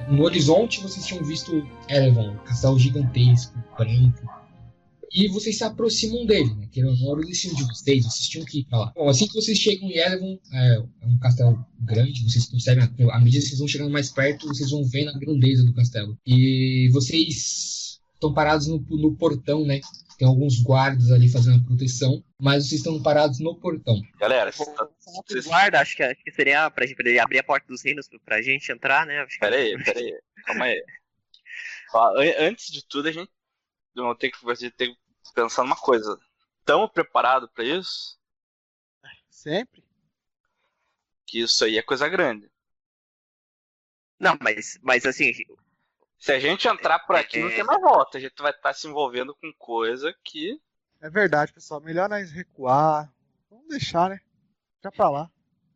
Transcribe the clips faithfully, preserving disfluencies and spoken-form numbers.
no horizonte vocês tinham visto Erevan, um castelo gigantesco, branco. E vocês se aproximam dele, né? Que era o destino de vocês, vocês tinham que ir pra lá. Bom, assim que vocês chegam em Erevan, é, é um castelo grande, vocês percebem, à medida que vocês vão chegando mais perto, vocês vão vendo a grandeza do castelo. E vocês estão parados no, no portão, né? Tem alguns guardas ali fazendo a proteção, mas vocês estão parados no portão. Galera, vocês... guarda, acho que, acho que seria pra gente poder abrir a porta dos reinos pra gente entrar, né? Acho que... Peraí, peraí, calma aí. Ó, antes de tudo, a gente tem que, a gente tem que pensar numa coisa. Estamos preparados pra isso? Sempre. Que isso aí é coisa grande. Não, mas, mas assim... Se a gente entrar por aqui, é... não tem mais volta. A gente vai estar se envolvendo com coisa que... É verdade, pessoal. Melhor nós recuar. Vamos deixar, né? Já pra lá.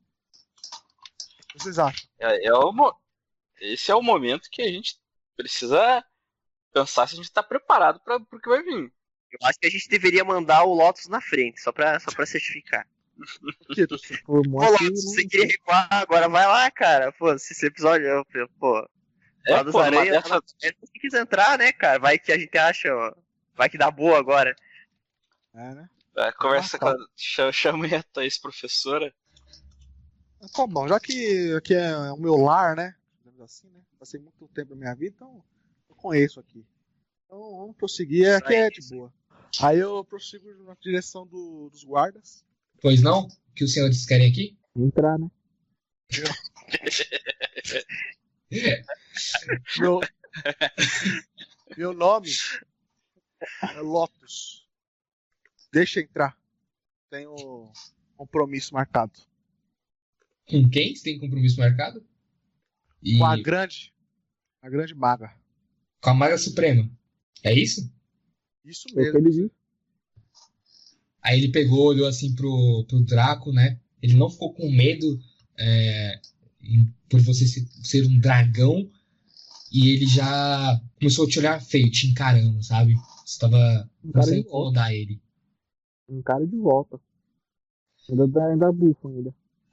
O que vocês acham? É, é o mo... Esse é o momento que a gente precisa pensar se a gente tá preparado para o que vai vir. Eu acho que a gente deveria mandar o Lotus na frente, só pra, só pra certificar. Por que tu se formou Ô, aqui, Lotus, não... você queria recuar, agora vai lá, cara. Pô, esse episódio, pô... É, dos pô, aranhas, dessa... é se quis entrar, né, cara? Vai que a gente acha, ó, vai que dá boa agora. É, né? É, conversa ah, tá. com a... Chama aí a Thaís professora. Tá bom, já que aqui é o meu lar, né? Assim, né? Passei muito tempo na minha vida, então eu conheço aqui. Então vamos prosseguir, aqui é de boa. Aí eu prossigo na direção do, dos guardas. Pois não? O que os senhores querem aqui? Entrar, né? meu... meu nome é Lotus. Deixa entrar. Tenho compromisso marcado. Com quem você tem compromisso marcado? E... Com a grande, a grande maga. Com a Maga Suprema. É isso? Isso mesmo. Aí ele pegou, olhou assim pro, pro Draco, né? Ele não ficou com medo é, por você ser, ser um dragão. E ele já começou a te olhar feio, te encarando, sabe? Você tava começando a incomodar ele. Um cara de volta. Ainda dá, ainda bufa ainda.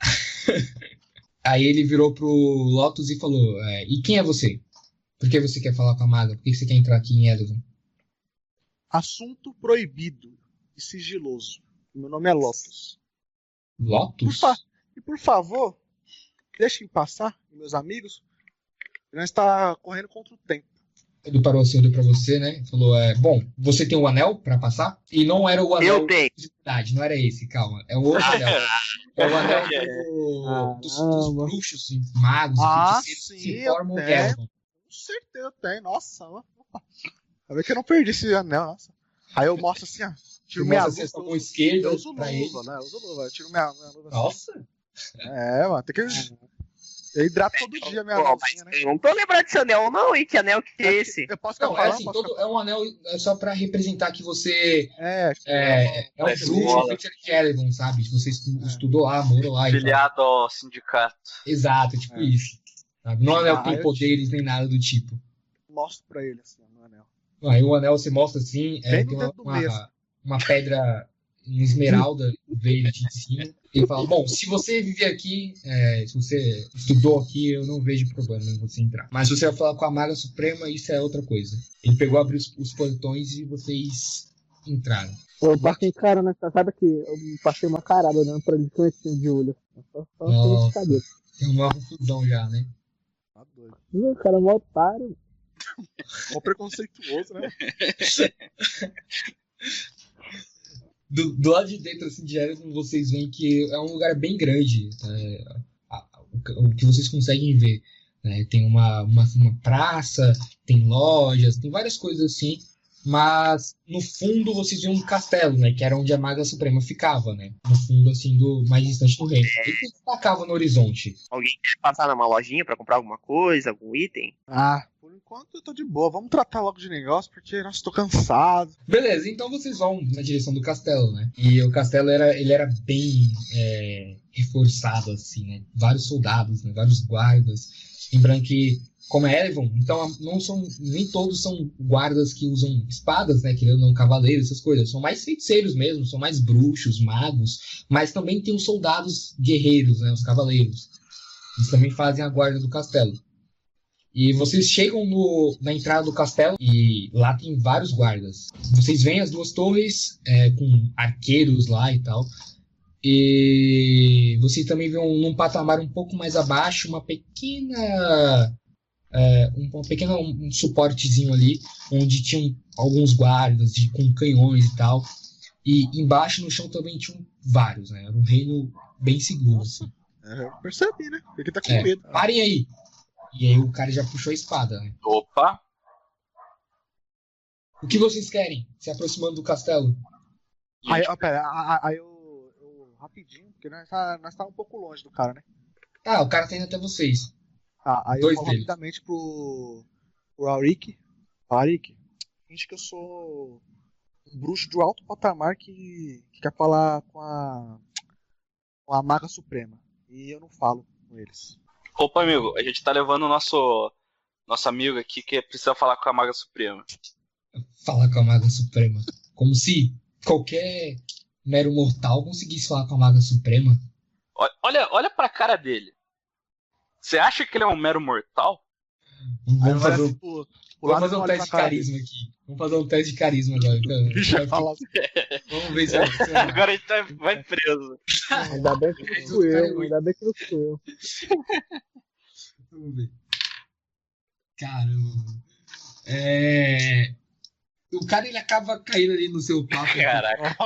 Aí ele virou pro Lotus e falou: é, e quem é você? Por que você quer falar com a maga? Por que você quer entrar aqui em Erevan? Assunto proibido e sigiloso. Meu nome é Lotus. Lotus? Por fa- e por favor, deixem passar, meus amigos. Ele está correndo contra o tempo. Ele parou assim, olhou pra você, né? Falou: é, bom, você tem um anel pra passar? E não era o anel Eu tenho. de cidade, não era esse, calma. É o outro anel. É o anel do, ah, dos, dos bruxos e magos ah, e sim, que formam eu Erevan. Com certeza eu tenho. Nossa, vai ver que eu não perdi esse anel, nossa. Aí eu mostro assim, ó. Tiro Você minha mostra luva. assim, com esquerda Eu uso pra luva, ele. né? Eu uso luva. Eu tiro minha, minha luva. Nossa! Assim. É, mano, tem que. Eu hidrato todo dia a minha Pô, luvinha, né? Eu não tô lembrado desse anel, não, hein? Que anel que é esse? Eu posso Não, falar, é assim, posso todo, é um anel é só pra representar que você É, tipo, é, é um Parece bruxo bola. Witcher de Erevan, sabe? Você estu- É. estudou lá, morou lá. e tal. Filiado ao sindicato. Exato, tipo É. isso. Sabe? Não é anel Ah, tem eu poderes nem nada do tipo. mostro pra ele assim, o meu anel. Aí o anel você mostra assim, é, Bem tem no uma, dedo do meio, assim. uma, uma pedra em esmeralda verde em cima. Ele fala: bom, se você viver aqui, é, se você estudou aqui, eu não vejo problema em você entrar. Mas se você vai falar com a Maga Suprema, isso é outra coisa. Ele pegou, abriu os, os portões e vocês entraram. Eu passei cara, né? Sabe que eu passei uma carada olhando pra ele com esse de olho. Só, só Nossa. cabeça. Tem uma confusão já, né? Tá doido. O cara é um otário. Mó preconceituoso, né? Do, do lado de dentro assim, de Erevan, vocês veem que é um lugar bem grande. É, a, a, o, o que vocês conseguem ver. Né? Tem uma, uma, uma praça, tem lojas, tem várias coisas assim. Mas no fundo vocês veem um castelo, né? Que era onde a Maga Suprema ficava, né? No fundo, assim, do mais distante do reino. Ele se destacava no horizonte. Alguém quer passar numa lojinha pra comprar alguma coisa, algum item? Ah, por enquanto eu tô de boa. Vamos tratar logo de negócio, porque, nossa, tô cansado. Beleza, então vocês vão na direção do castelo, né? E o castelo era, ele era bem é, reforçado, assim, né? Vários soldados, né? Vários guardas. Lembrando que, como é Erevan, então não são, nem todos são guardas que usam espadas, né? Que não cavaleiros, essas coisas. São mais feiticeiros mesmo, são mais bruxos, magos. Mas também tem os soldados guerreiros, né? Os cavaleiros. Eles também fazem a guarda do castelo. E vocês chegam no, na entrada do castelo e lá tem vários guardas. Vocês veem as duas torres é, com arqueiros lá e tal. E vocês também vê um, num patamar um pouco mais abaixo uma pequena... É, um, uma pequena um, um suportezinho ali, onde tinham alguns guardas de, com canhões e tal. E embaixo no chão também tinham vários, né? Era um reino bem seguro, assim. É, eu percebi, né? Ele tá com É, medo. parem aí! E aí o cara já puxou a espada, né? Opa! O que vocês querem? Se aproximando do castelo? Aí, ó, pera, aí, aí eu, eu. Rapidinho, porque nós tá, nós tá um pouco longe do cara, né? Ah, o cara tá indo até vocês. Tá, aí Dois eu falo deles. rapidamente pro. pro Arik. Arik, finge que eu sou um bruxo de alto patamar que, que quer falar com a. com a Maga Suprema. E eu não falo com eles. Opa, amigo, a gente tá levando o nosso, nosso amigo aqui que precisa falar com a Maga Suprema. Falar com a Maga Suprema. Como se qualquer mero mortal conseguisse falar com a Maga Suprema. Olha, olha, olha pra cara dele. Você acha que ele é um mero mortal? Vamos Aí eu fazer, olho um- assim pro- pro vamos lado fazer e um olho teste pra de cara carisma aqui. Vamos fazer um teste de carisma agora. dele. Deixa eu falar assim. Vamos ver se se eu- Agora a gente tá- vai preso. Ainda bem que não Mas o fui cara é eu, muito- ainda bem que não fui eu. Vamos ver. Caramba, mano. É... O cara ele acaba caindo ali no seu papo. Caraca.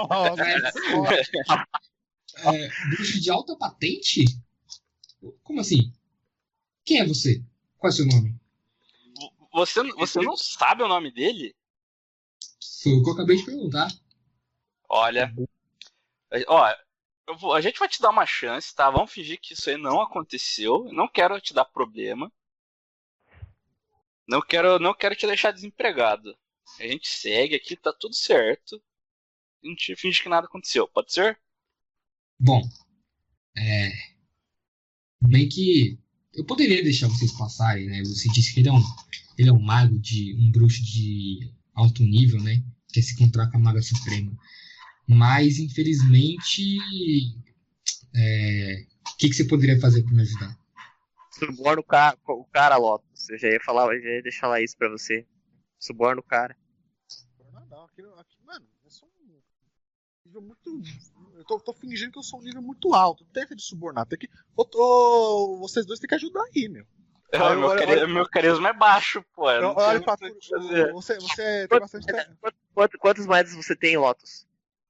É, bruxo de alta patente? Como assim? Quem é você? Qual é o seu nome? Você, você não sabe o nome dele? Foi o que eu acabei de perguntar. Olha. Ó, eu vou- a gente vai te dar uma chance, tá? Vamos fingir que isso aí não aconteceu. Eu não quero te dar problema. Não quero, não quero te deixar desempregado. A gente segue aqui, tá tudo certo. A gente finge que nada aconteceu, pode ser? Bom, é... Bem que eu poderia deixar vocês passarem, né? Você disse que ele é um, ele é um mago de... um bruxo de alto nível, né? Quer se encontrar com a Maga Suprema. Mas, infelizmente... É... O que, que você poderia fazer para me ajudar? Suborna o cara, o cara, Lotus. Eu já ia falar, eu já ia deixar lá isso pra você. Suborna o cara. Não, não, aqui, aqui, mano, é só um nível muito. Eu tô, tô fingindo que eu sou um nível muito alto. Não tem essa de subornar. Tem que. Ô, ô, vocês dois têm que ajudar aí, meu. Eu, Aí, meu, olha- cari- olha- meu carisma é baixo, pô. Eu Eu, não tenho olha pra muito o que tudo. fazer. Você, você tem bastante. Quantas, quantas, quantas moedas você tem, Lotus?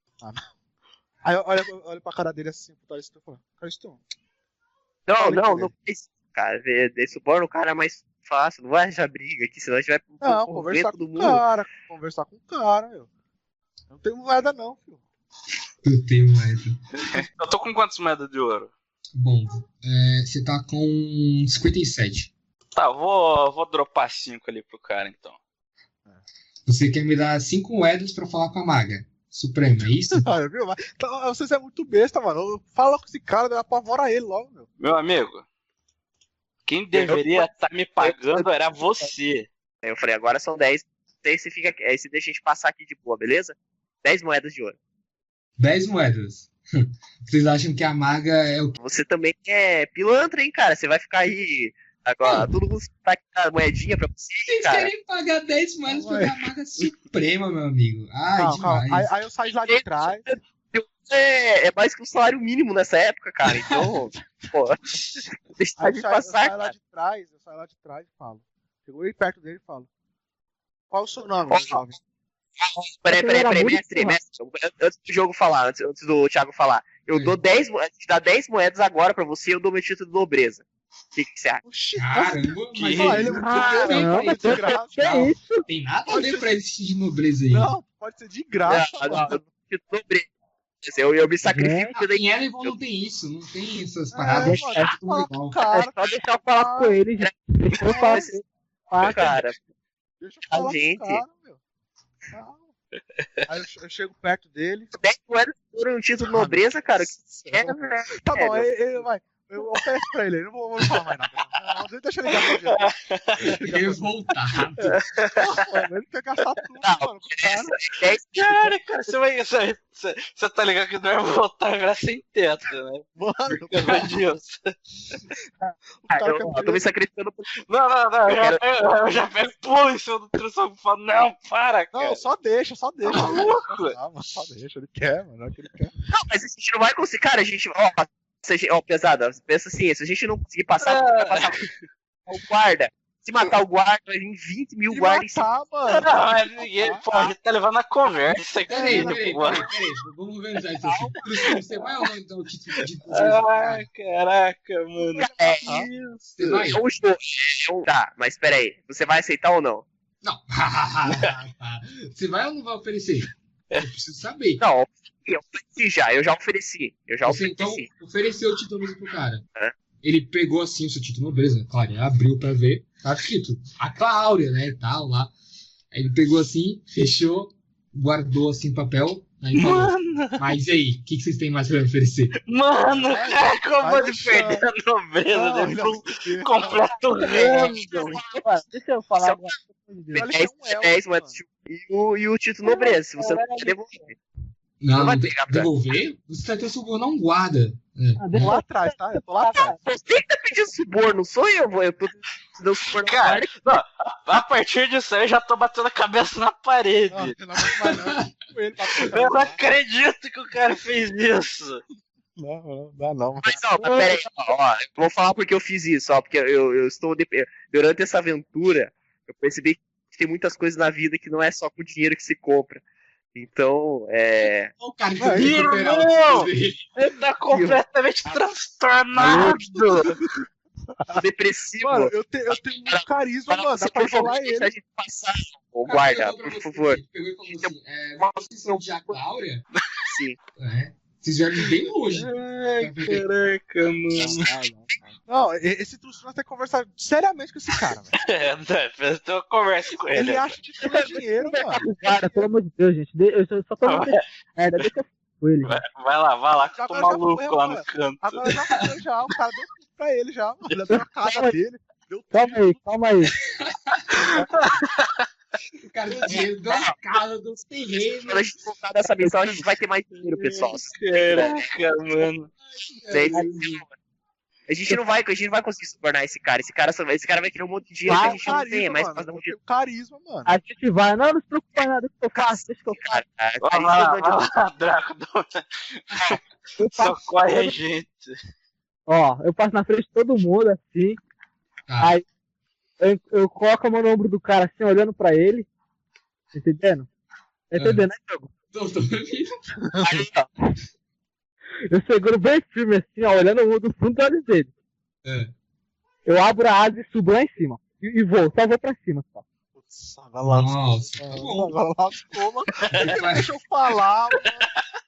Aí olha, olha pra cara dele assim, pro Taristão e fala: Taristão, Não, Falei não, com não ele. faz. Cara, vê- vê, suborna o cara é mais fácil. Não vai arranjar briga aqui, senão a gente vai pro- não, pro conversar todo com o mundo. cara. Conversar com o cara, meu. Eu não tenho moeda, não, filho. Eu tenho mais. Eu tô com quantas moedas de ouro? Bom, é, você tá com cinquenta e sete. Tá, eu vou, vou dropar cinco ali pro cara, então. Você quer me dar cinco moedas pra falar com a Maga Suprema, é isso? Ah, viu? Mas, então, vocês é muito besta, mano. Fala com esse cara, apavora ele logo, meu. Meu amigo, quem deveria estar me pagando era você. Aí eu falei, agora são dez. Aí você, fica, aí você deixa a gente passar aqui de boa, beleza? dez moedas de ouro. dez moedas. Vocês acham que a Maga é o que? Você também é pilantra, hein, cara? Você vai ficar aí. Agora, todo mundo tá aqui a moedinha pra você, Vocês cara. querem pagar dez moedas pra Ué. dar a Maga Suprema, meu amigo? Ai, Calma, calma. demais. Aí, aí eu saio lá de trás. É, é mais que um salário mínimo nessa época, cara. Então, pô, deixa Aí de eu saio, eu passar, saio lá cara. de trás, eu saio lá de trás e falo. Chegou aí perto dele e falo. Qual é o seu nome, Ó, jovem? Peraí, peraí, Era peraí, muito mestre, rápido. mestre. Antes do jogo falar, antes, antes do Thiago falar. Eu Sim. dou dez moedas, te dá dez moedas agora pra você e eu dou meu título de nobreza. O que, que você acha? Oxi, Caramba, Que- mas Ah, ele é muito Caramba, bem, não, pode ser de graça. Que é isso? tem nada a ver pra esse de nobreza aí. Não, pode ser de graça. Não, não, mano. eu dou título de nobreza. Eu, eu me sacrifico daí. Em Elevon não tem isso, não tem essas É, paradas. mano, É, fala tudo com legal. o cara, É só deixar eu falar Com ele, gente. Deixa eu falar com ele. Pá, cara. deixa eu falar gente. com o cara, meu. Calma. Aí eu, eu chego perto dele. dez moedas por um título de nobreza, cara. O que você quer, velho? Tá bom, É, ele, ele vai. Eu ofereço pra ele, eu não vou, vou falar mais nada. Não, deixa ele gastar dinheiro. Revoltado. Mano, ele quer gastar tudo, Não, mano. Com o cara. Cara, cara, você vai. Você, você, você tá ligado que não é voltar a virar sem teto, né? Mano, Por causa disso. o cara eu, quer eu tô me sacrificando por Não, não, não. Eu já pego, eu já pego pulo em cima do Trussão e falo, não, para, cara. Não, só deixa, só deixa. Tá maluco? Ah, mas só deixa, ele quer, mano. É o que ele quer. Não, mas a gente não vai conseguir, cara, a gente, ó, se a gente- ó, pesada, pensa assim, se a gente não conseguir passar, vai passar o guarda. Se matar o guarda, vai vir vinte mil Se guardas em cima. matar, mano. Não, mas ninguém, pô, a gente tá levando a conversa aqui. Peraí, peraí, pô. peraí, peraí. Vamos organizar isso aqui. Trussão, você vai ou não então o título de Ai, caraca, mano. É, Você vai? é um jogo, é um- Tá, mas peraí, você vai aceitar ou não? Não. Você vai ou não vai oferecer? Eu preciso saber. Não, eu ofereci já, eu já ofereci, eu já Você então ofereci. ofereceu o título mesmo pro cara. É. Ele pegou assim o seu título nobreza, claro, ele abriu pra ver, tá escrito a Cláudia, né, e tal, lá. Aí ele pegou assim, fechou, guardou assim o papel, aí falou, Mano, mas e aí, o que, que vocês têm mais pra me oferecer? mano, Vai, cara, como vai pode deixar. perder a nobreza Não, dele ele pra um não- completo random? Mano, deixa eu falar Isso é agora. pelo amor de Deus. Ele dez, é um elfo, dez mano. moedas de ouro e o, e o título nobreza, se você não quer devolver. Não, Não vai não tem pegar que pra- devolver? Você tá tendo subornar um guarda. É. Ah, Tô deixa lá eu atrás, tá? Eu tô lá atrás. Você que tá pedindo suborno, sou eu, vou- eu tô dando suborno na Cara, guarda. não, a partir disso aí eu já tô batendo a cabeça na parede. Não, eu não aguento mais não. Ele tá com Eu não acredito que o cara fez isso. Não, não, dá não. Mas ó, mas peraí, ó, ó, eu vou falar porque eu fiz isso, ó, porque eu, eu estou de- durante essa aventura, eu percebi que tem muitas coisas na vida que não é só com dinheiro que se compra. Então, é. Olha o cara que Vai, vai recuperar o irmão! título dele. Ele tá completamente transtornado. Depressivo. Mano, eu, te, eu tenho muito carisma, Fala mano. você, Dá pra por favor, falar deixa a ele. gente passar. Ô, O cara guarda, perguntou pra por você, favor. ele pegou e falou assim, é, vocês são de Acláudia? Sim. É. Vocês vieram bem longe. Ai, caraca, mano. Não, e- esse Trusso nós temos que conversar seriamente com esse cara, velho. É, André, eu tenho uma conversa com ele. Ele acha que tudo é dinheiro, mano. Cara, pelo amor de Deus, gente. de- Eu só- só tô muito merda. Deixa eu com ele. Vai, vai lá, vai lá, que eu tô Agora já maluco foi, lá mano. no canto. Agora já foi, já. O cara deu tudo pra ele, já. Mano. Ele deu a casa dele. Deu Calma aí, calma aí. O cara deu dinheiro, deu a casa, deu terreno. Quando a gente voltar dessa missão, a gente vai ter mais dinheiro, pessoal. Caraca, mano. Gente, a gente não vai, a gente não vai conseguir subornar esse cara. Esse cara, só- esse cara vai querer um monte de dinheiro que a gente não tem, é mais mano. fácil dar um Eu dinheiro. tenho carisma, mano. A gente vai. Não, não se preocupa nada. Deixa que eu faço. Deixa que eu faço. Cara, Vai cara, lá, isso vai é lá, Draco. Eu passo Socorre a gente. Ó, eu passo na frente de todo mundo, assim. Tá. Aí eu, eu coloco a mão no ombro do cara, assim, olhando pra ele. Tá entendendo? Tá entendendo, né, Diogo? Tô, tô ouvindo. aí, ó. Eu seguro bem firme, assim, ó, olhando o do fundo dos olhos dele. É. Eu abro a asa e subo lá em cima. E, e vou, só vou pra cima, só. Putz, agora lascou. Nossa, tá bom. Agora lascou, mano. Deixa eu falar, mano.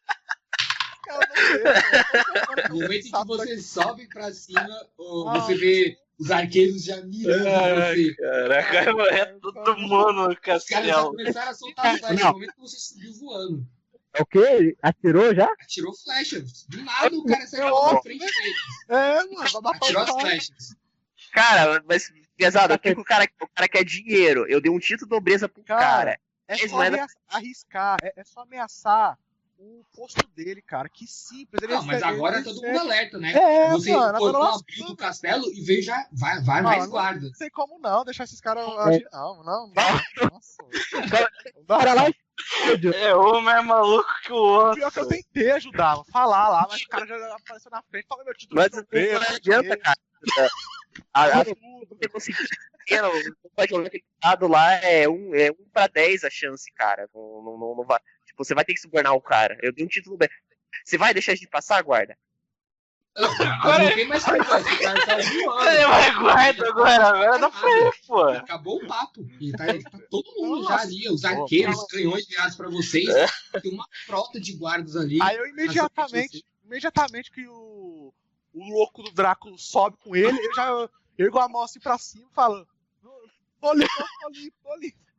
Cara, não sei, mano. No momento em que você sobe pra cima, ô, Ah. você vê os arqueiros já mirando Ai, você. caraca, é todo mundo no Os caras já castelo. começaram a soltar flecha Não. no momento que você subiu voando. É o quê? Ele atirou já? Atirou flecha. Do nada o cara saiu na frente dele. É, mano, vai matar Atirou o as cara. flechas. Cara, mas, pesado, o que que o cara, o cara quer dinheiro? Eu dei um título de nobreza pro Cara, cara. É Dez só moedas- amea- arriscar, é, é só ameaçar o posto dele, cara. Que simples. Ele Não, mas ele- agora ele todo serve- mundo alerta, né? É, Você mano, cortou agora a abrigo do castelo e veio já. Vai, vai Não, mais não- guarda. Não sei como não, deixar esses caras agir. Não, não, não dá. Nossa. Não dá. Cara lá, É um mais maluco que o outro. Pior que eu tentei ajudar, falar lá, mas o cara já apareceu na frente, falou meu título. Mas de não nobreza, adianta, cara. A, a, tudo. você conseguir. Não, não pode jogar aquele dado lá, é um, é um pra dez a chance, cara. Não, não, não, não vai. Tipo, você vai ter que subornar o cara. Eu dei um título bem. Você vai deixar a gente passar, guarda? Agora não tem mais coisa. Esse cara tá Ele voando. vai guarda agora, agora dá pra ele, pô. Acabou o papo. E tá, tá todo mundo já ali. Os arqueiros, os canhões virados pra vocês. Tem uma frota de guardas ali. Aí eu imediatamente, imediatamente que o, o louco do Draco sobe com ele, eu já ergo a mão assim pra cima e falo: tô limpo, tô limpo, tô limpo.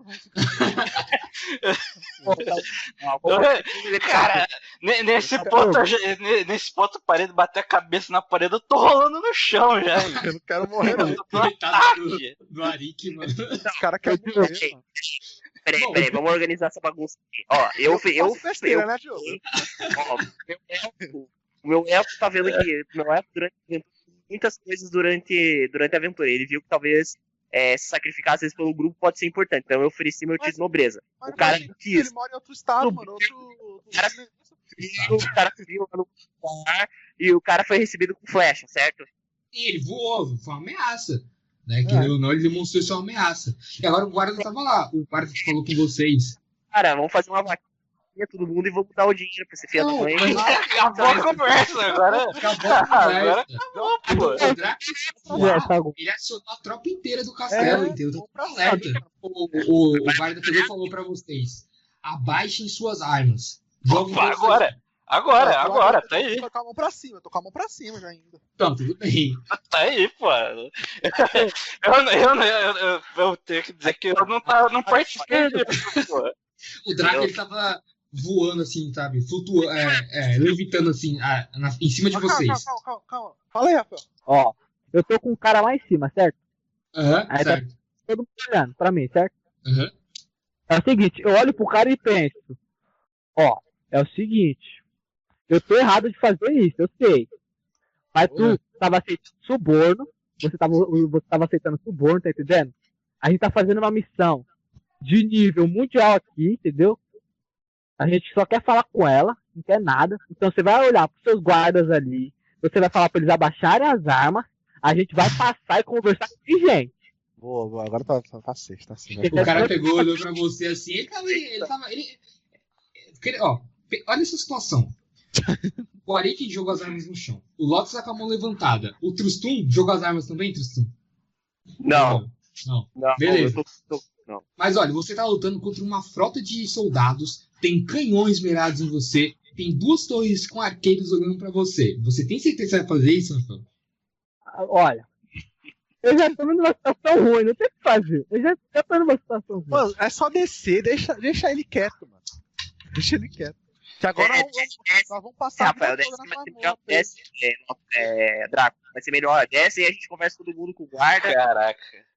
Cara, ne- nesse ponto, eu já- ne- nesse ponto, a parede bater a cabeça na parede, eu tô rolando no chão já. hein? Eu não quero morrer, não. Eu tô no Coitado do, ataque. do Arik, mano. Os caras querem morrer, mano. Peraí, Bom, peraí, vamos organizar essa bagunça aqui. Ó, eu, eu, eu, faço besteira, eu- né, Diogo? ó, meu elfo, o meu elfo tá vendo que o meu elfo durante a aventura, muitas coisas durante, durante a aventura. Ele viu que talvez é, se sacrificar às vezes pelo grupo pode ser importante. Então eu ofereci meu título de nobreza. Mas O cara imagina não que quis. ele mora em outro estado, No- mano. Outro. outro- Cara, E o cara subiu lá no lugar e o cara foi recebido com flecha, certo? E ele voou, foi uma ameaça. Né? Que É. ou não, ele demonstrou ser uma ameaça. E agora o guarda tava lá. O guarda que falou com vocês. Cara, vamos fazer uma vaquinha todo mundo e vamos dar o dinheiro pra esse filho da Não, mãe. mas- Acabou a conversa agora. Acabou a Agora conversa. acabou, O pô. Draco É, voar, tá bom. ele acionou a tropa inteira do castelo, É, entendeu? vamos pra Alerta. O, o, o guarda pegou e falou pra vocês: abaixem suas armas. Joguem Opa, todas as- agora. Agora, Eu tô- agora, eu tá aí. Tô com a mão pra cima, eu tô com a mão pra cima já ainda. Então, tudo bem. Tá aí, pô. Eu, eu, eu, eu, eu, eu tenho que dizer que eu não, tá, não participei disso, pô. O Draco Eu- ele tava voando assim, sabe? Flutuando, é, é, levitando assim, a- na- em cima de Calma, vocês. calma, calma, calma, calma. Fala aí, Rafael. Ó, eu tô com um cara lá em cima, certo? Aham, Aí tá- certo. Todo mundo olhando pra mim, certo? Aham. É o seguinte, eu olho pro cara e penso, ó, é o seguinte, eu tô errado de fazer isso, eu sei. Mas tu Ué. tava aceitando suborno, você tava, você tava aceitando suborno, tá entendendo? A gente tá fazendo uma missão de nível mundial aqui, entendeu? A gente só quer falar com ela, não quer nada. Então você vai olhar pros seus guardas ali, você vai falar pra eles abaixarem as armas, a gente vai passar e conversar com gente. Boa, boa, agora tá, tá, tá safe, tá safe. O cara pegou, olhou pra você assim, ele tava. Ele tava ele, ele- ó, pe- olha essa situação. O Arik jogou as armas no chão. O Lotus tá com a mão levantada. O Trustum jogou as armas também, Trustum? Não, Não. não, Beleza. eu tô, tô- não. Mas olha, você tá lutando contra uma frota de soldados, tem canhões mirados em você, tem duas torres com arqueiros olhando pra você. Você tem certeza que vai fazer isso, Rafael? Ah, olha, eu já tô numa situação ruim, não tem o que fazer. Eu já, já tô numa situação ruim. Mano, é só descer, deixa, deixa ele quieto, mano. Deixa ele quieto. Que agora É, nós, desce, vamos, nós vamos passar a Rafael, vida desce, toda vai na ser tua melhor, moto. desce, é, é, Draco, vai ser melhor, desce e a gente conversa todo mundo com o guarda. Caraca.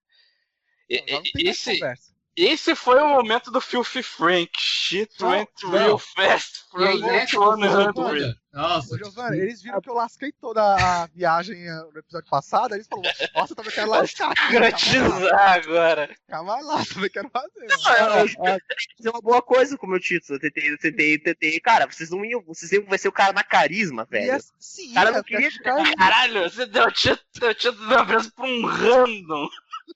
E- Agora não e- tem mais Esse, conversa. esse foi o momento do Filthy Frank. Shit Não, went não. real fast E aí, from nessa confusão one hundred. toda. Nossa, Ô, Giovanni, eles viram que eu lasquei toda a viagem eh, no episódio passado, aí eles falaram, nossa, eu também quero lascar. Grotizar agora. Calma lá, também quero fazer. Mano. Ah, eu- eu tentei fazer uma boa coisa com o meu título. Eu tentei, eu tentei, tentei. Cara, vocês não iam. Vocês iam vai ser o cara na carisma, E velho. é, sim, Cara, não é, queria- é ficar- Caralho, você deu o título, o título da empresa pra um random.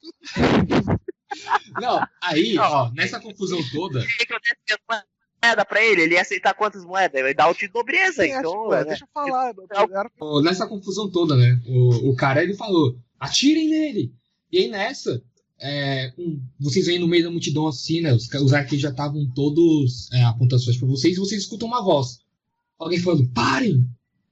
não, aí, ó, nessa confusão toda, Por que que eu desse as moedas pra ele? Ele ia aceitar quantas moedas? Ele vai dar o título de nobreza, Sim, é, então. tipo, é, né? deixa eu falar. eu- eu- era- ó, nessa confusão toda, né, o, o cara, ele falou, atirem nele. E aí nessa, é, um- vocês vêm no meio da multidão assim, né, os, ca- os arqueiros já estavam todos é, apontando suas pra vocês, e vocês escutam uma voz. Alguém falando, parem!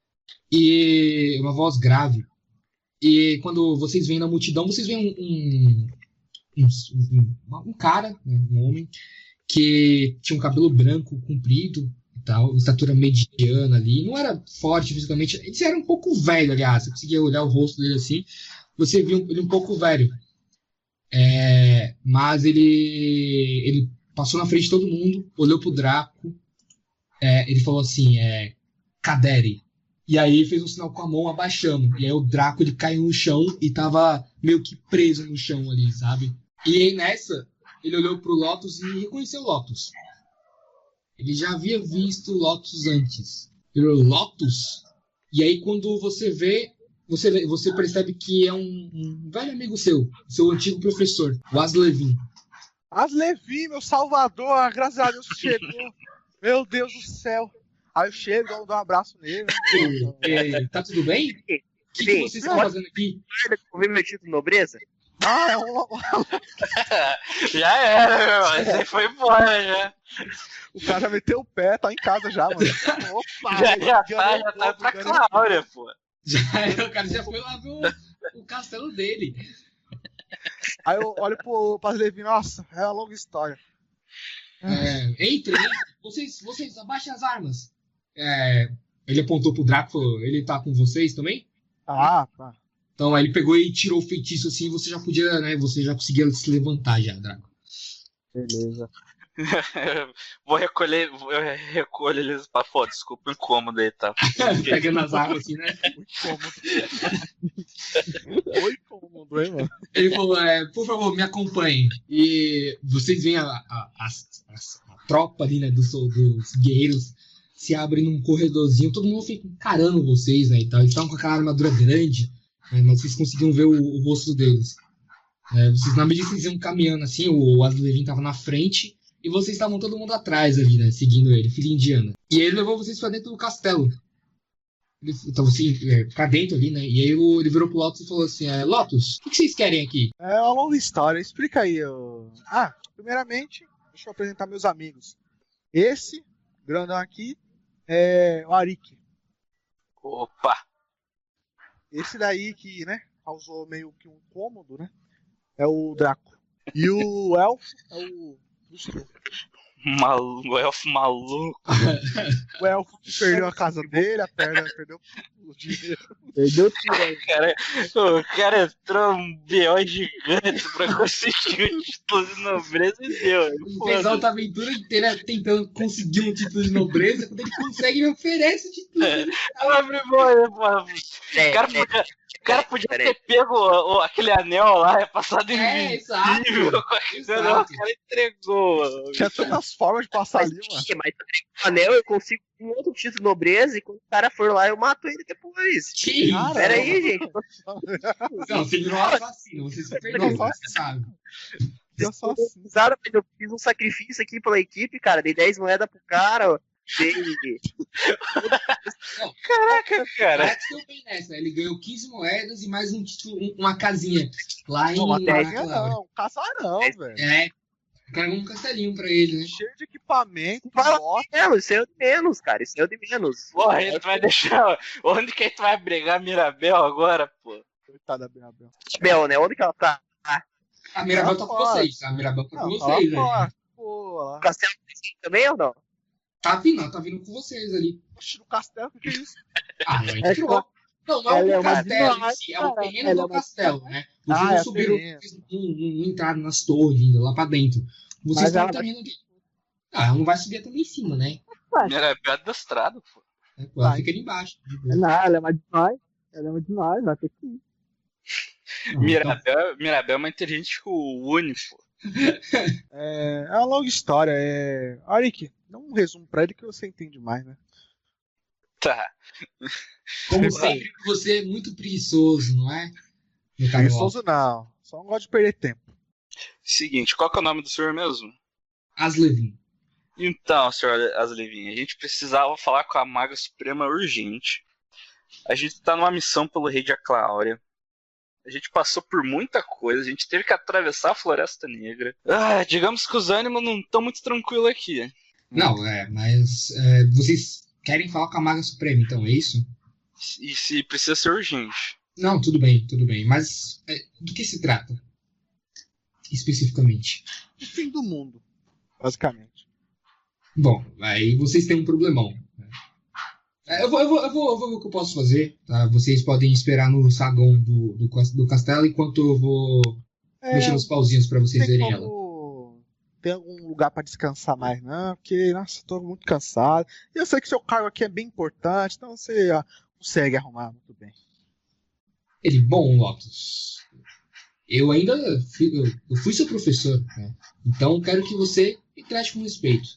E uma voz grave. E quando vocês vêm na multidão, vocês veem um, um, um, um- um cara, né, um homem, que tinha um cabelo branco, comprido e tal, estatura mediana ali. Não era forte fisicamente. Ele era um pouco velho, aliás. Você conseguia olhar o rosto dele assim. Você viu ele um pouco velho. É, mas ele, ele passou na frente de todo mundo, olhou pro Draco. É, ele falou assim, é, Cadere. E aí fez um sinal com a mão abaixando. E aí o Draco ele caiu no chão e tava meio que preso no chão ali, sabe? E aí nessa, ele olhou pro Lotus e reconheceu o Lotus. Ele já havia visto o Lotus antes. Ele olhou, Lotus? E aí quando você vê, você, você percebe que é um, um velho amigo seu, seu antigo professor, o Aslevin. Aslevi, meu salvador, graças a Deus chegou. Meu Deus do céu. Aí eu chego, dou dou um abraço nele. né? É, tá tudo bem? O que, que Sim. vocês estão fazendo aqui? Eu vi meu título de nobreza? Ah, é um, Já era, meu. Esse aí foi embora já. o cara já meteu o pé, tá em casa já, mano. Opa, Já, já ganhei tá, o já tá povo, pra ganhei- Cláudia, pô. Já, o cara já foi lá ver o, o castelo dele. Aí eu olho pro Paslevin, nossa, é uma longa história. É, entre, entre. Vocês, vocês, abaixem as armas. É, ele apontou pro Draco e falou, ele tá com vocês também? Ah, tá. Então aí ele pegou e tirou o feitiço assim, você já podia, né? Você já conseguia se levantar já, Draco. Beleza. Vou recolher, vou recolher eles pra fora, desculpa o incômodo aí, tá? Pegando as armas assim, né? Oi, como mandou, hein, mano? Ele falou, é, por favor, me acompanhem. E vocês veem a, a, a, a, a tropa ali, né, dos, dos guerreiros se abre num corredorzinho, todo mundo fica encarando vocês, né, e tal. Eles estavam com aquela armadura grande, né, mas vocês conseguiam ver o, o rosto deles. É, vocês, na medida que vocês iam caminhando assim, o Aslevin tava na frente e vocês estavam todo mundo atrás ali, né, seguindo ele, filho indiano. E ele levou vocês pra dentro do castelo. Ele, então, assim, é, pra dentro ali, né, e aí ele virou pro Lotus e falou assim, é, Lotus, o que, que vocês querem aqui? É uma longa história, explica aí. Eu... Ah, primeiramente, deixa eu apresentar meus amigos. Esse, grandão aqui, é o Arik. Opa! Esse daí que, né, causou meio que um incômodo, né, é o Draco. E o Elfo é o Lúcio. Maluco, o elfo maluco. O Elfo que perdeu a casa dele, a perna, perdeu o dinheiro. Perdeu tudo aí. O cara, o cara entrou um B O gigante pra conseguir um título de nobreza e deu. Ele fez a outra aventura inteira tentando conseguir um título de nobreza, quando ele consegue, ele oferece o título. É. Abre mão, pô. O cara podia, o cara podia ter pego o, o, aquele anel lá, é passado em É, exato. Não, o cara entregou. Tinha tantas formas de passar ali, mano. Mas com o anel eu consigo um outro título de nobreza e quando o cara for lá eu mato ele depois. Que Cara, Pera aí, gente. Não, você virou um assassino, você se perdeu, Não, você sabe. Eu só assim. Usaram, mas eu fiz um sacrifício aqui pela equipe, cara. Dei dez moedas pro cara. Dei. Caraca, cara. Alex deu bem nessa, né? Ele ganhou quinze moedas e mais um título, um- uma casinha lá em Não, uma Maraclaura. terrinha não, um casarão, velho. É, carregou um castelinho pra ele, né? Cheio de equipamento, Vai lá. bota. Não, isso é o de menos, cara. Isso é o de menos. Porra, a gente vai deixar. Onde que a gente vai brigar Mirabel agora, pô? Coitada da Mirabel. Bel, né? Onde que ela tá? A Mirabel tá com Não, vocês, a Mirabel tá com Não, vocês, ó, né? pô, lá. O castelo também ou não? Tá vindo, ela tá vindo com vocês ali. Oxi, no castelo, o que é isso? Ah, não É entrou. Não, não ela é é o uma castelo em demais, si, é o cara. terreno Ela é do uma- castelo, né? Vocês Ah, não é subiram, terreno. vocês não, não- não entraram nas torres ainda, lá pra dentro. Vocês Mas estão no ela vai- terreno aqui. Ah, ela não vai subir até lá em cima, né? Mirabel é adestrado, pô. Ela Vai. fica ali embaixo. de boa. Não, ela é uma de nós. Ela é uma de nós, vai ter que ir. Não, então- Mirabel, Mirabel é uma inteligente que o Uni, pô. É, é uma longa história. É... Arik, dá um resumo pra ele que você entende mais, né? Tá. Como sempre, você é muito preguiçoso, não é? Meu caro Preguiçoso não. Só não gosto de perder tempo. Seguinte, qual que é o nome do senhor mesmo? Aslevin. Então, senhor Aslevin, a gente precisava falar com a Maga Suprema urgente. A gente tá numa missão pelo Rei de Aclaúria. A gente passou por muita coisa, a gente teve que atravessar a Floresta Negra. Ah, digamos que os ânimos não estão muito tranquilos aqui. Não, é, mas é, vocês querem falar com a Maga Suprema, então, é isso? E se precisa ser urgente. Não, tudo bem, tudo bem. Mas é, do que se trata? Especificamente. O fim do mundo, basicamente. Bom, aí vocês têm um problemão. né? É, eu, vou, eu, vou, eu, vou, eu vou ver o que eu posso fazer. Tá? Vocês podem esperar no saguão do, do, cas- do castelo enquanto eu vou É, mexer nos pauzinhos pra vocês tem verem ela. como... Tem algum lugar pra descansar mais, não? Porque, nossa, tô muito cansado. E eu sei que seu cargo aqui é bem importante, então você ó, consegue arrumar muito bem. Ele, bom, Lotus, eu ainda fui, eu, eu fui seu professor, né? Então quero que você me trate com respeito.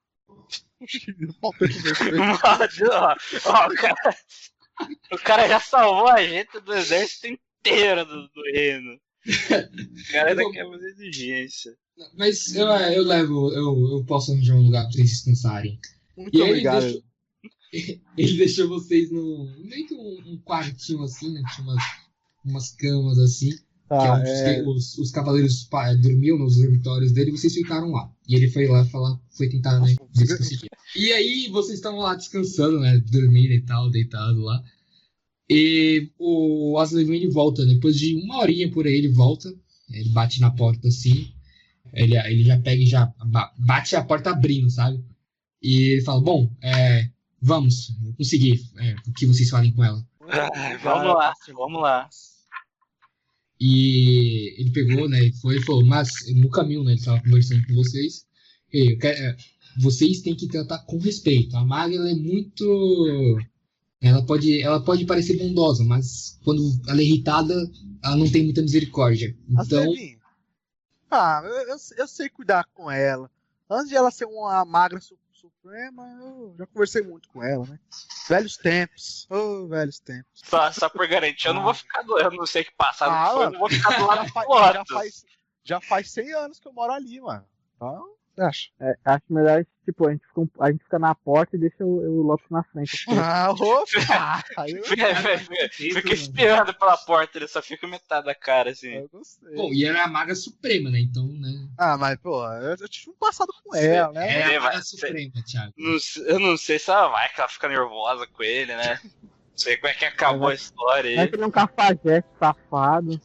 Falta de respeito. ó, ó, o, cara, o cara já salvou a gente do exército inteiro do, do reino. O cara ainda quer fazer exigência. Mas eu, eu levo, eu, eu posso arranjar um lugar pra vocês descansarem. Muito E aí ele obrigado. deixou, ele deixou vocês no meio que um, um quartinho assim, né? Tinha umas, umas camas assim. que é Tá, onde é, os, os cavaleiros pa- dormiam nos dormitórios dele, e vocês ficaram lá. E ele foi lá falar, foi tentar, né, ver se conseguia. E aí vocês estavam lá descansando, né, dormindo e tal, deitado lá. E o Aslevin, ele volta, depois de uma horinha por aí, ele volta. Ele bate na porta assim, ele, ele já pega e já bate a porta abrindo, sabe? E ele fala, bom, é, vamos, eu consegui, é, o que vocês falem com ela. Ah, vamos lá, vamos lá. E ele pegou, né, e foi e falou, mas no caminho, né, ele estava conversando com vocês, eu quero, vocês têm que tratar com respeito. A maga, ela é muito... Ela pode, ela pode parecer bondosa, mas quando ela é irritada, ela não tem muita misericórdia. Então... Ah, eu, eu, eu sei cuidar com ela. Antes de ela ser uma magra su- suprema, eu já conversei muito com ela, né? Velhos tempos. Oh, velhos tempos. Só, só por garantia, eu não vou ficar do... Eu não sei o que passar, Ah, foi, eu não vou ficar do lado já, do faz, já, Lotus. faz, já faz cem anos que eu moro ali, mano. Então, você acha? É, acho melhor, tipo, a gente fica, um- a gente fica na porta e deixa o, o Lotus na frente. Ah, opa! Aí eu, Fica, fica, fica espiando pela porta, ele só fica metade da cara, assim. eu gostei. Bom, e era a maga suprema, né? Então, né? Ah, mas, pô, eu, eu tive um passado com ela, né? É Ele a maga vai- suprema, Thiago. Não sei- eu não sei se ela vai, que ela fica nervosa com ele, né? Não sei como é que acabou a história Vai aí. que ele é um cafajeste safado.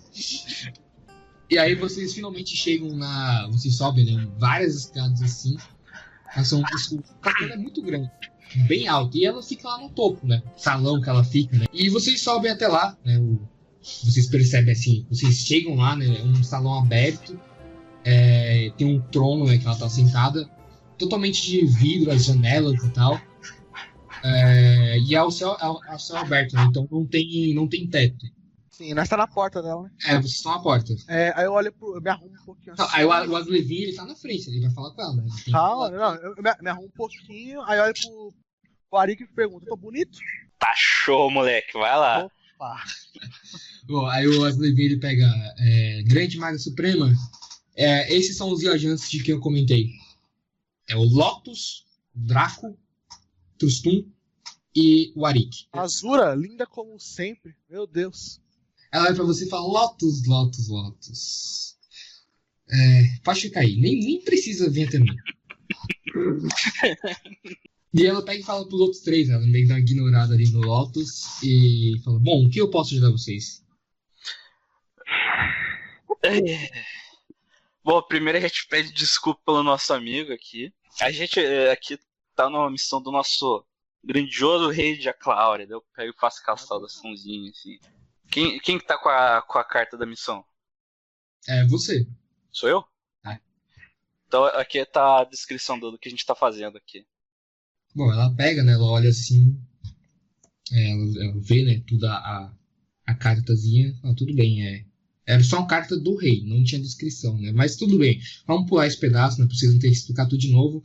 E aí vocês finalmente chegam na... Vocês sobem, né? Várias escadas assim. Passam... O castelo é muito grande. Bem alto. E ela fica lá no topo, né? Salão que ela fica, né? E vocês sobem até lá, né? O... Vocês percebem assim... Vocês chegam lá, né? É um salão aberto. É... Tem um trono, né? Que ela tá sentada. Totalmente de vidro, as janelas e tal. É... E é o céu, é o céu aberto, né? Então não tem, não tem teto. Sim, nós tá na porta dela, né? É, vocês estão à porta. É, aí eu olho pro. Eu me arrumo um pouquinho assim. Não, aí o, o Aglevin, ele tá na frente, ele vai falar com ela, né? Ele tem que Calma, falar. não, eu me, me arrumo um pouquinho, aí eu olho pro, pro Arik e pergunto, tô bonito? Tá show, moleque, vai lá. Pá. Bom, aí o Aglevin, ele pega é, Grande Maga Suprema. É, esses são os viajantes de que eu comentei. É o Lotus, o Draco, Trustum e o Arik. Azura, linda como sempre, meu Deus. Ela vai pra você e fala, Lotus, Lotus, Lotus. É, pode ficar aí, nem, nem precisa vir até mim. E ela pega e fala pros outros três, ela meio que dá uma ignorada ali no Lotus e fala, bom, o que eu posso ajudar vocês? Bom, primeiro a gente pede desculpa pelo nosso amigo aqui. A gente é, aqui tá numa missão do nosso grandioso rei de Aclaure. Eu pego e faço aquela saudaçãozinha assim. Quem, quem que tá com a, com a carta da missão? É você. Sou eu? É. Então aqui tá a descrição do, do que a gente tá fazendo aqui. Bom, ela pega, né? Ela olha assim. É, ela, ela vê, né? Tudo a, a, a cartazinha. Ah, tudo bem, é. Era só uma carta do rei, não tinha descrição, né? Mas tudo bem. Vamos pular esse pedaço, né? Pra vocês não terem que explicar tudo de novo.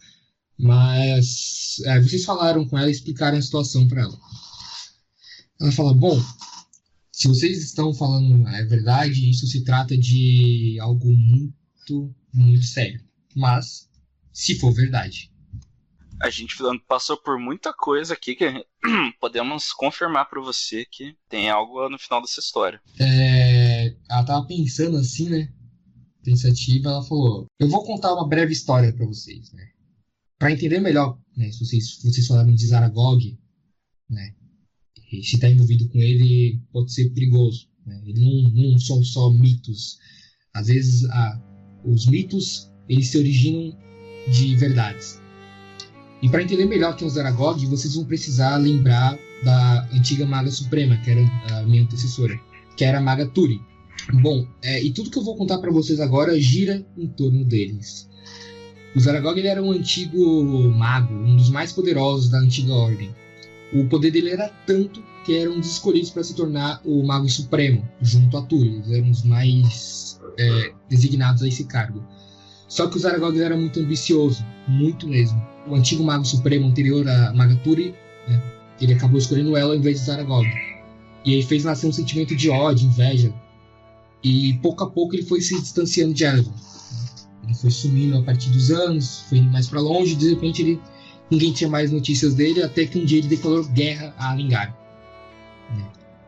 Mas é, vocês falaram com ela e explicaram a situação pra ela. Ela fala, bom, se vocês estão falando a verdade, isso se trata de algo muito, muito sério. Mas, se for verdade. A gente passou por muita coisa aqui que podemos confirmar pra você que tem algo no final dessa história. É, ela tava pensando assim, né? Pensativa, ela falou, eu vou contar uma breve história pra vocês, né? Pra entender melhor, né? Se vocês, vocês falaram de Zaragog, né? E se tá envolvido com ele, pode ser perigoso, né? Ele não, não são só mitos. Às vezes, ah, os mitos, eles se originam de verdades. E para entender melhor quem é o Zaragog, vocês vão precisar lembrar da antiga Maga Suprema, que era a minha antecessora, que era a Maga Turi. Bom, é, e tudo que eu vou contar para vocês agora gira em torno deles. O Zaragog, ele era um antigo mago, um dos mais poderosos da antiga ordem. O poder dele era tanto que era um dos escolhidos para se tornar o Mago Supremo, junto a Turi. Eles eram os mais é, designados a esse cargo. Só que o Zaragog era muito ambicioso, muito mesmo. O antigo Mago Supremo anterior à Maga Turi, né, ele acabou escolhendo ela ao invés de Zaragog. E aí fez nascer um sentimento de ódio, inveja. E pouco a pouco ele foi se distanciando de Erevan. Ele foi sumindo a partir dos anos, foi indo mais pra longe, de repente ele, ninguém tinha mais notícias dele, até que um dia ele declarou guerra a Alingar. Né.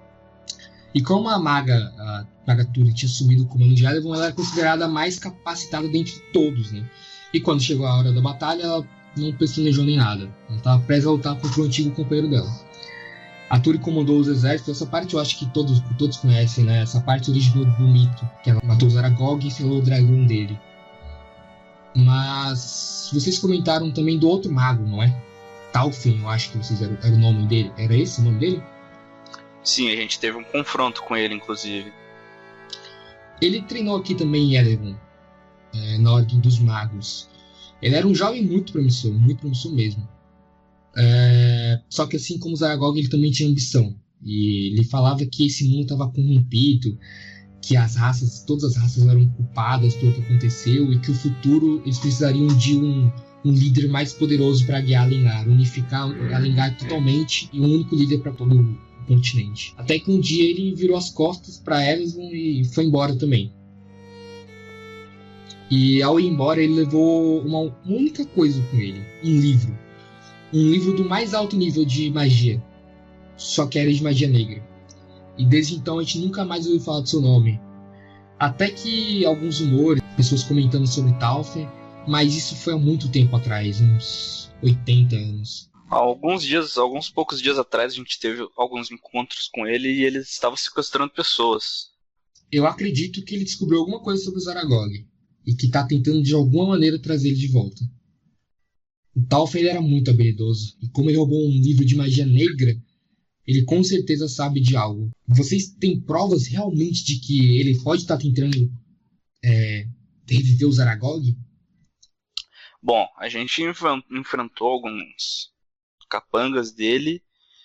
E como a Maga, a Maga Turi tinha assumido o comando de Erevan, ela era considerada a mais capacitada dentre todos, né? E quando chegou a hora da batalha, ela não pestanejou nem nada. Ela estava presa a lutar contra o antigo companheiro dela. Aturi comandou os exércitos. Essa parte eu acho que todos, todos conhecem, né? Essa parte originou do mito, que ela matou Zaragog e selou o dragão dele. Mas vocês comentaram também do outro mago, não é? Talfen, eu acho que vocês eram, era o nome dele. Era esse o nome dele? Sim, a gente teve um confronto com ele, inclusive. Ele treinou aqui também em Erevan, é, na Ordem dos Magos. Ele era um jovem muito promissor, muito promissor mesmo. É, só que assim como Zaragog, ele também tinha ambição. E ele falava que esse mundo estava corrompido, que as raças, todas as raças eram culpadas pelo que aconteceu e que o futuro eles precisariam de um, um líder mais poderoso para guiar Alengar, unificar Alengar totalmente e um único líder para todo o continente. Até que um dia ele virou as costas para Eresvan e foi embora também. E ao ir embora ele levou uma única coisa com ele, um livro. Um livro do mais alto nível de magia, só que era de magia negra. E desde então a gente nunca mais ouviu falar do seu nome. Até que alguns rumores, pessoas comentando sobre Talfen, mas isso foi há muito tempo atrás, uns oitenta anos. Há alguns dias, alguns poucos dias atrás, a gente teve alguns encontros com ele e ele estava sequestrando pessoas. Eu acredito que ele descobriu alguma coisa sobre o Zaragog e que está tentando de alguma maneira trazer ele de volta. O Talfen ele era muito habilidoso, e como ele roubou um livro de magia negra, ele com certeza sabe de algo. Vocês têm provas realmente de que ele pode estar tentando é, reviver o Zaragog? Bom, a gente enfrentou alguns capangas dele,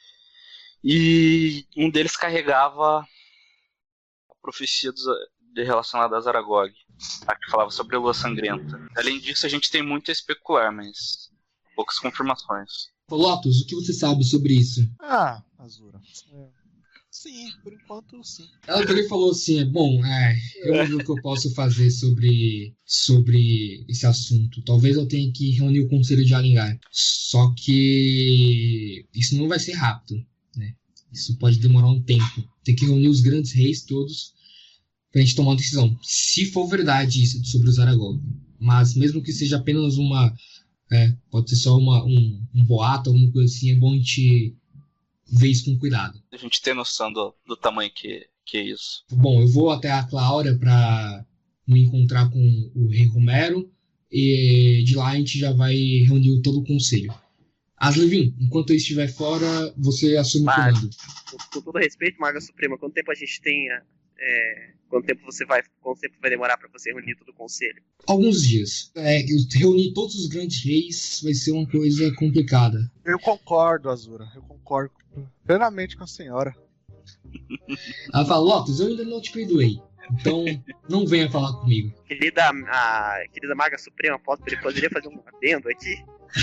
e um deles carregava a profecia dos, relacionada a Zaragog, a que falava sobre a lua sangrenta. Além disso, a gente tem muito a especular, mas poucas confirmações. Lotus, o que você sabe sobre isso? Ah, Azura. É. Sim, por enquanto sim. Ela também falou assim, bom, é, eu vou ver o que eu posso fazer sobre, sobre esse assunto. Talvez eu tenha que reunir o Conselho de Alengar. Só que isso não vai ser rápido, né? Isso pode demorar um tempo. Tem que reunir os grandes reis todos pra gente tomar uma decisão. Se for verdade isso sobre o Zaragog. Mas mesmo que seja apenas uma... É, pode ser só uma, um, um boato, alguma coisa assim, é bom a gente ver isso com cuidado. A gente tem noção do, do tamanho que, que é isso. Bom, eu vou até a Cláudia para me encontrar com o Rei Romero e de lá a gente já vai reunir todo o conselho. Aslevin, enquanto eu estiver fora, você assume o comando. Com todo respeito, Maga Suprema, quanto tempo a gente tem... É, quanto tempo você vai, quanto tempo vai demorar para você reunir todo o conselho? Alguns dias. É, reunir todos os grandes reis vai ser uma coisa complicada. Eu concordo, Azura. Eu concordo plenamente com a senhora. Ela fala, Lotus, eu ainda não te perdoei. Então, não venha falar comigo. Querida, a querida Maga Suprema, posso, ele poderia fazer um adendo aqui?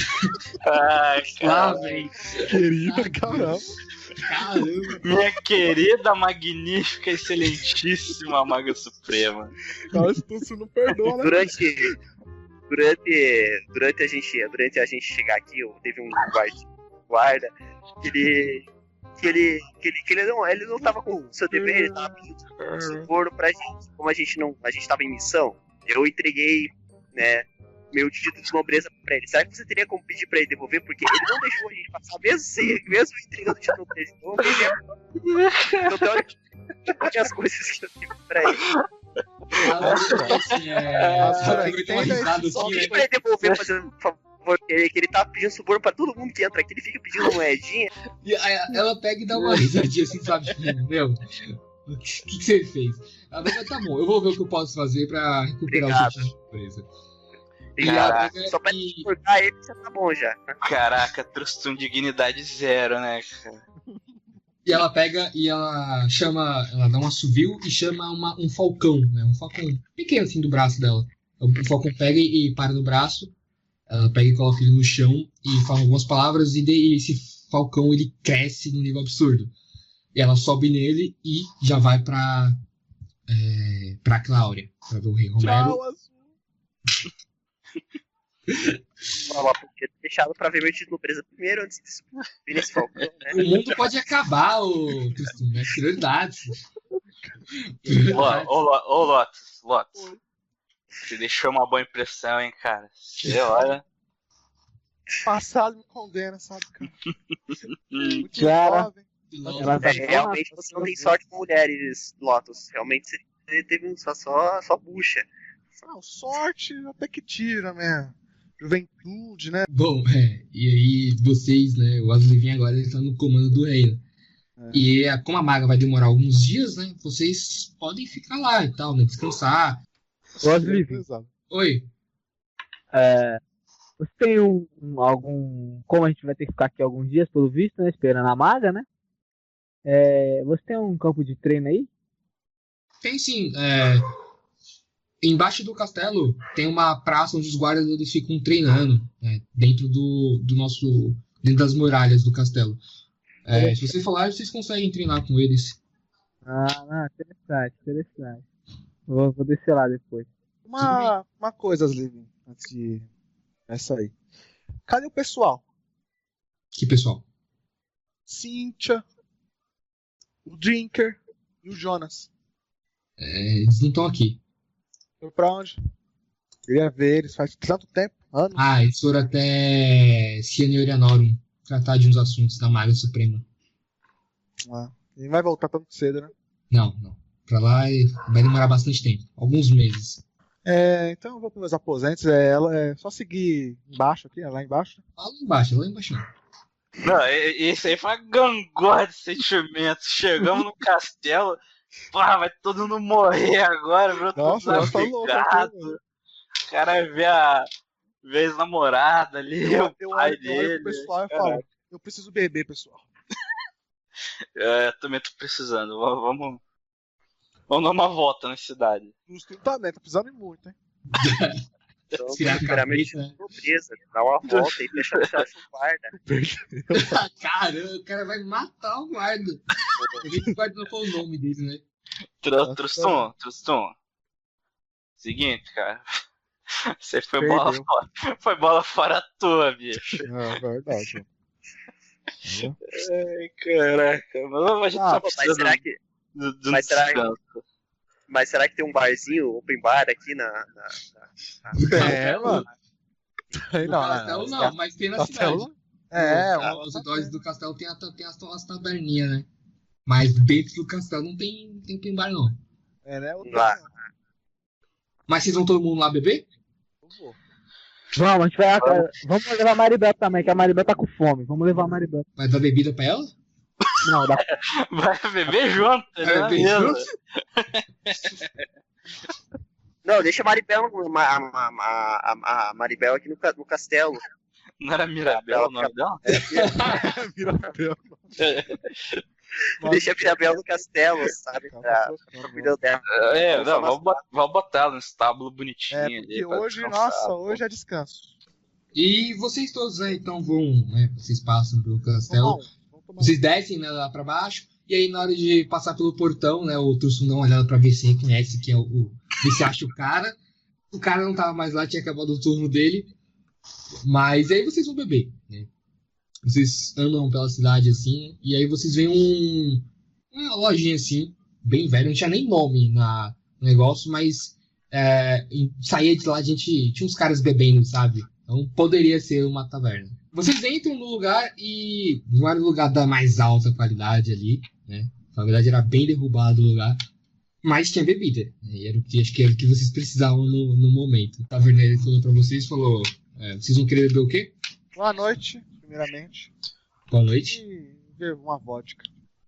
Ai, Ah, cara. velho. Querida, caramba. Caramba. Minha querida, magnífica, excelentíssima Maga Suprema. Cara, você não perdoa, né? Durante, durante, durante, a gente, durante a gente chegar aqui, eu teve um guarda, guarda que ele... Que ele, que ele, que ele não, ele não tava com o seu dever, ele tava pedindo suborno pra gente. Como a gente não, a gente tava em missão, eu entreguei, né, meu título de nobreza pra ele. Será que você teria como pedir pra ele devolver? Porque ele não deixou a gente passar, mesmo, sem, mesmo entregando o título de nobreza. Então, ele é... então teoricamente, tinha as coisas que eu tive pra ele. Assim, é... Azura, Ele tem uma risada Só assim, pedi né? pra ele devolver, fazendo um favor, que ele tá pedindo suborno pra todo mundo que entra aqui, ele fica pedindo moedinha. E aí ela pega e dá uma risadinha assim, sabe? Meu, o que, que você fez? Ela fala, tá bom, eu vou ver o que eu posso fazer pra recuperar Obrigado. o seu título de surpresa. E Obrigado. ela pega Só pra e- cortar ele, você tá bom já. Caraca, trouxe um dignidade zero, né, cara? E ela pega e ela chama, ela dá um assovio e chama uma, um falcão, né? Um falcão pequeno assim do braço dela. O falcão pega e para no braço, ela pega e coloca ele no chão e fala algumas palavras e daí esse falcão ele cresce num nível absurdo. E ela sobe nele e já vai pra, é, pra Cláudia, pra ver o Rei Romero. Tchau, Azura. Ela podia ter deixado pra ver meu título preso primeiro antes de subir nesse falcão, né? O mundo pode acabar, ô Cristiano, né? Prioridades. Ô, Prioridades. ô, Lo- ô, Lotus, Lotus. Você deixou uma boa impressão, hein, cara? Você olha. Passado me condena, sabe, cara? Hum, Muito Cara. jovem. Piloto. Ela tá É, realmente você não tem sorte com mulheres, Lotus. Realmente você teve só, só, só bucha. Não, sorte até que tira, né? Juventude, né? Bom, é, e aí vocês, né, o Aslevinho agora ele tá no comando do reino. É. E é, como a maga vai demorar alguns dias, né, vocês podem ficar lá e tal, né, descansar. Ô, Aslivinho, Exato. Oi, é, você tem um, um- algum. Como a gente vai ter que ficar aqui alguns dias, pelo visto, né? Esperando a maga, né? É, você tem um campo de treino aí? tem sim, é, embaixo do castelo tem uma praça onde os guardas eles ficam treinando, né, dentro do, do nosso, dentro das muralhas do castelo. É, se você falar, vocês conseguem treinar com eles. Ah, não, interessante, interessante. Vou, vou descer lá depois. Uma, uma coisa, Aslivinho, antes de essa aí. Cadê o pessoal? Que pessoal? Cynthia, o Drinker e o Jonas. É, eles não estão aqui. Foi pra onde? Queria ver eles faz tanto tempo, anos. Ah, eles foram até Ciane Orianorum tratar de uns assuntos da Maga Suprema. Ah, ele vai voltar tão cedo, né? Não, não. Pra lá é- vai demorar bastante tempo. Alguns meses. É, então eu vou para meus aposentos. É, ela, é só seguir embaixo aqui, é lá embaixo. Lá embaixo, lá embaixo. Não, e- e- isso aí foi uma gangorra de sentimentos. Chegamos no castelo, porra, vai todo mundo morrer agora, virou tudo Nossa, ela tá louca aqui, desafigado. mano. O cara vê a, vê a ex-namorada ali, Eu, o eu, pai olho, eu olho dele. pro pessoal e Caraca. falo, eu preciso beber, pessoal. É, também tô precisando. Va- Vamos, vamos dar uma volta na cidade. Justo também, tá precisando de muito, hein? Então, Tirar a primeiramente, cabeça, né? pobreza, dá uma volta e fecha fecha o guarda. Caramba, o cara vai matar o guarda. Eu vi que o guarda não falou o nome dele, né? Tru- Trustum, Trustum. Seguinte, cara. Você foi bola Perdeu. fora. Foi bola fora à toa, bicho. É verdade. Ai, caraca. Mas a gente Ah, tá Mas precisando será que, de, de um mas será que- descanso. mas será que tem um barzinho, open bar aqui na. na- na- É, mano. Aí No não, castelo não, não, mas tem na cidade. Castelo? É, Ah, um- os idosos do castelo tem, a, tem as, as taberninhas, né? Mas dentro do castelo não tem, tem open bar, não. É, né? O Lá. Mas vocês vão todo mundo lá beber? Eu vou. Vamos, a gente vai. Vamos levar a Maribel também, que a Maribel tá com fome. Vamos levar a Maribel. Vai dar bebida pra ela? Não, dá. Vai beber junto, né? Vai beber Beleza. junto? Não, deixa a Maribel, a, a, a, a- a Maribel aqui no, ca- no castelo. Não era Mirabel o nome dela? Mirabel. Deixa a Mirabel no castelo, sabe? Pra, pra cuidar dela. É, não, vamos bot- vamos botar ela no estábulo bonitinho. É, ali porque pra hoje, descansar, nossa, pô. hoje é descanso. E vocês todos aí então vão, né? Vocês passam pelo Vamos castelo. tomar um, vamos tomar um. Vocês descem, né, lá pra baixo. E aí na hora de passar pelo portão, né? O Tursum dá uma olhada pra ver se reconhece que é o. o ver se acha o cara. O cara não tava mais lá, tinha acabado o turno dele. Mas aí vocês vão beber, né? Vocês andam pela cidade assim, e aí vocês veem um, uma lojinha assim, bem velha, não tinha nem nome na, no negócio, mas é, em- saía de lá, a gente tinha uns caras bebendo, sabe? Então poderia ser uma taverna. Vocês entram no lugar e não era o lugar da mais alta qualidade ali, né? Na verdade era bem derrubado o lugar, mas tinha bebida. Né? E era o que acho que era o que vocês precisavam no, no momento. O taverneiro falou pra vocês, falou, é, vocês vão querer beber o quê? Boa noite, primeiramente. Boa noite. E ver uma vodka.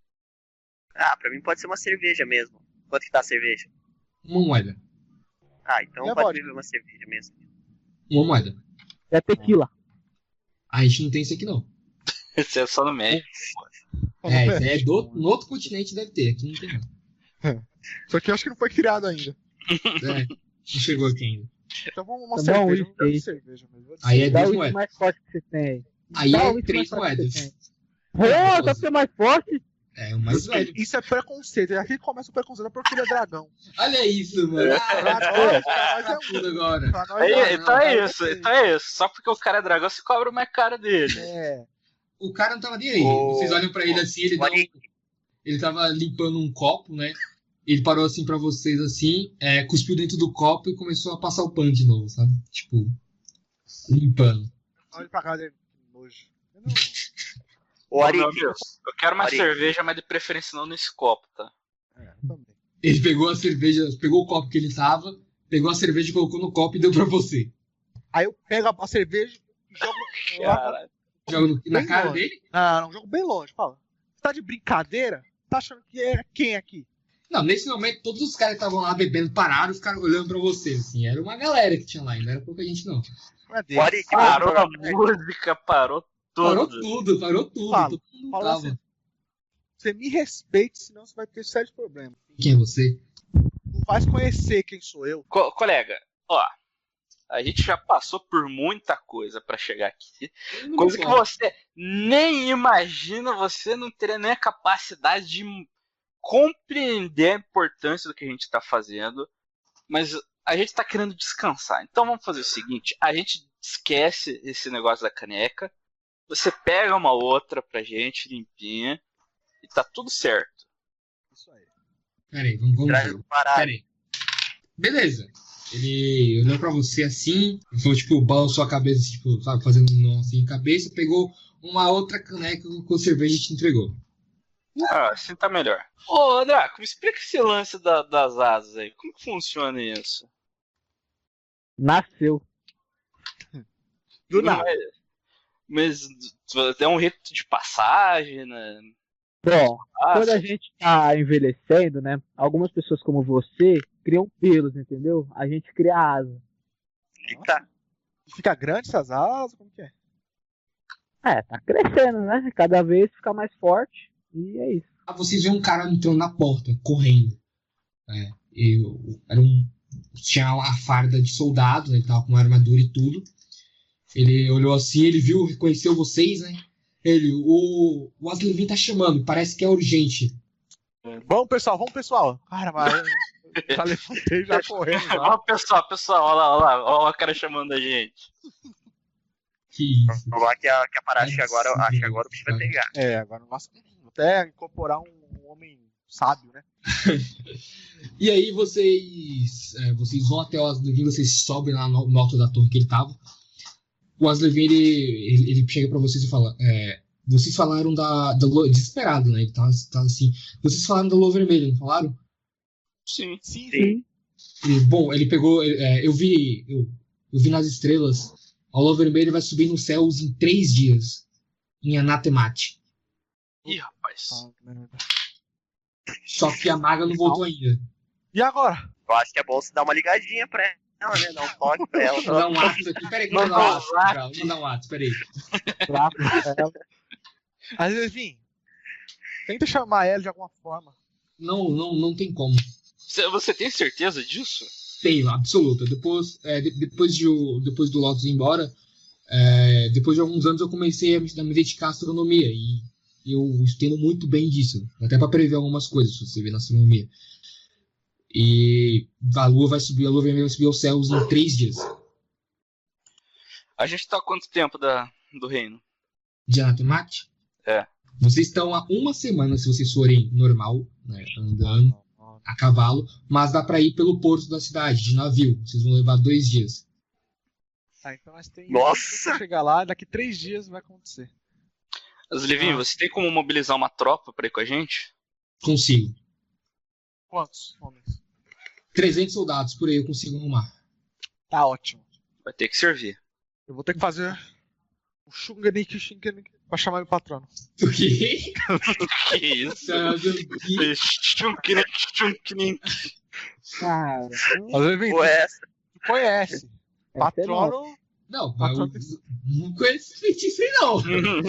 Ah, pra mim pode ser uma cerveja mesmo. Quanto que tá a cerveja? Uma moeda. Ah, então E a pode vodka? beber uma cerveja mesmo. Uma moeda. É tequila. A gente não tem isso aqui, não. Esse é só no México. É, isso aí é do, no outro continente deve ter. Aqui não tem, não. Isso aqui eu acho que não foi criado ainda. É, não chegou aqui ainda. Então vamos uma Tá bom, cerveja. isso Vamos dar aí. cerveja mesmo. Vou Aí é Dá duas o uísque moedas. mais forte que você tem. Aí Dá o é uísque três mais forte que você moedas. tem. Pô, tá sendo mais forte? É, o mais velho. Isso é preconceito. E aqui começa o preconceito é porque ele é dragão. Olha isso, mano. Pra Ah, nós, pra nós é tudo um. agora. Pra nós Aí, é então um. é isso, então é isso. Só porque o cara é dragão, você cobra mais cara dele. É. O cara não tava nem aí. Ô, Vocês olham pra ele assim, ele dá um, Olha, ele tava limpando um copo, né? Ele parou assim pra vocês assim, é, cuspiu dentro do copo e começou a passar o pano de novo, sabe? Tipo, limpando. Olha pra cá dele. Que nojo. Eu não- Ô, Ari, Ô, meu amigo, Eu quero uma Parei. cerveja, mas de preferência não nesse copo, tá? É, também. Ele pegou a cerveja, pegou o copo que ele tava, pegou a cerveja, colocou no copo e deu pra você. Aí eu pego a, a cerveja e jogo lá. Caralho. Joga no- na Bem cara longe. dele? Não, não, jogo bem longe. Fala. Você tá de brincadeira? Tá achando que é quem aqui? Não, nesse momento todos os caras que estavam lá bebendo pararam e ficaram olhando pra você, assim. Era uma galera que tinha lá, não era pouca gente não. Não é dele. Pode que Parou a vai música, parou Parou tudo. tudo, parou tudo. Fala, Todo mundo fala tava. assim. Você me respeite, senão você vai ter sérios problemas. Quem é você? Não vai conhecer quem sou eu. Co- colega, ó, a gente já passou por muita coisa pra chegar aqui. Coisa que você nem imagina, você não teria nem a capacidade de compreender a importância do que a gente tá fazendo. Mas a gente tá querendo descansar. Então vamos fazer o seguinte, a gente esquece esse negócio da caneca. Você pega uma outra pra gente, limpinha, e tá tudo certo. Isso aí. Peraí, vamos, vamos Traz ver. o parado. Peraí. Beleza. Ele olhou pra você assim, foi tipo, balançou a cabeça, tipo, sabe, fazendo um nó assim em cabeça, pegou uma outra caneca com cerveja e te entregou. Ah, assim tá melhor. Ô, André, me explica esse lance da- das asas aí. Como que funciona isso? Nasceu. Do nada. Mas, mas é um rito de passagem, né? Bom, Ah, quando a gente tá envelhecendo, né? Algumas pessoas como você criam pelos, entendeu? A gente cria asa. Eita. Fica grande essas asas? Como que é? É, tá crescendo, né? Cada vez fica mais forte. E é isso. Ah, vocês vêem um cara entrando na porta, correndo. É, eu, era um, tinha a farda de soldado, né, ele tava com uma armadura e tudo. Ele olhou assim, ele viu, reconheceu vocês, né? Ele, o, o Aslevin tá chamando, parece que é urgente. Vamos, pessoal, vamos, pessoal. Cara, mas eu já levantei, já correndo. Já. Ó, pessoal, pessoal, olha lá, olha lá, olha o cara chamando a gente. Que isso. Vamos lá que a, que a parada, acho que agora, acho que agora o bicho vai pegar. É, agora o máximo. Até incorporar um, um homem sábio, né? E aí vocês, é, vocês vão até o Aslevin, vocês sobem lá no, no alto da torre que ele tava. O Aslevin, ele, ele, ele chega pra vocês e fala, é, vocês falaram da, da lua, desesperado, né? Ele tá, tá assim, vocês falaram da lua vermelha, não falaram? Sim. Sim, Sim. E, bom, ele pegou, é, eu vi, eu, eu vi nas estrelas, a lua vermelha vai subir nos céus em três dias, em Anatemate. Ih, rapaz. Só que a maga não voltou ainda. E agora? Eu acho que é bom você dar uma ligadinha pra ela, né? Dar um toque pra ela. Vou mandar um ato aqui, peraí, que eu vou mandar um ato. Cara, vou mandar um ato, peraí. Lá pro céu. Às vezes, enfim, tenta chamar ela de alguma forma. Não, não, não tem como. Você, você tem certeza disso? Tenho, absoluta. Depois, é, de- depois, de, o- depois do Lotus ir embora, é, depois de alguns anos eu comecei a me, a me dedicar à astronomia. E eu entendo muito bem disso. Até para prever algumas coisas, se você vê na astronomia. E a lua vai subir, a lua vermelha vai subir aos céus em três dias. A gente tá há quanto tempo da, do reino? De Anatemate? É. Vocês estão há uma semana, se vocês forem normal, né, andando a cavalo, mas dá para ir pelo porto da cidade, de navio. Vocês vão levar dois dias. Tá, então nós temos. Nossa! Chegar lá, daqui três dias vai acontecer. Aslevin, Ah. você tem como mobilizar uma tropa pra ir com a gente? Consigo. Quantos homens? trezentos soldados por aí eu consigo arrumar. Tá ótimo. Vai ter que servir. Eu vou ter que fazer o Shunganik Shinganik pra chamar meu patrono. O quê? Que isso? Chunkinin, chunkinin. Cara, Às vezes vem, Pô, essa. tu conhece. essa é nova. Patrono. Não, Patrono mas eu não conheço esse feitiço aí, não.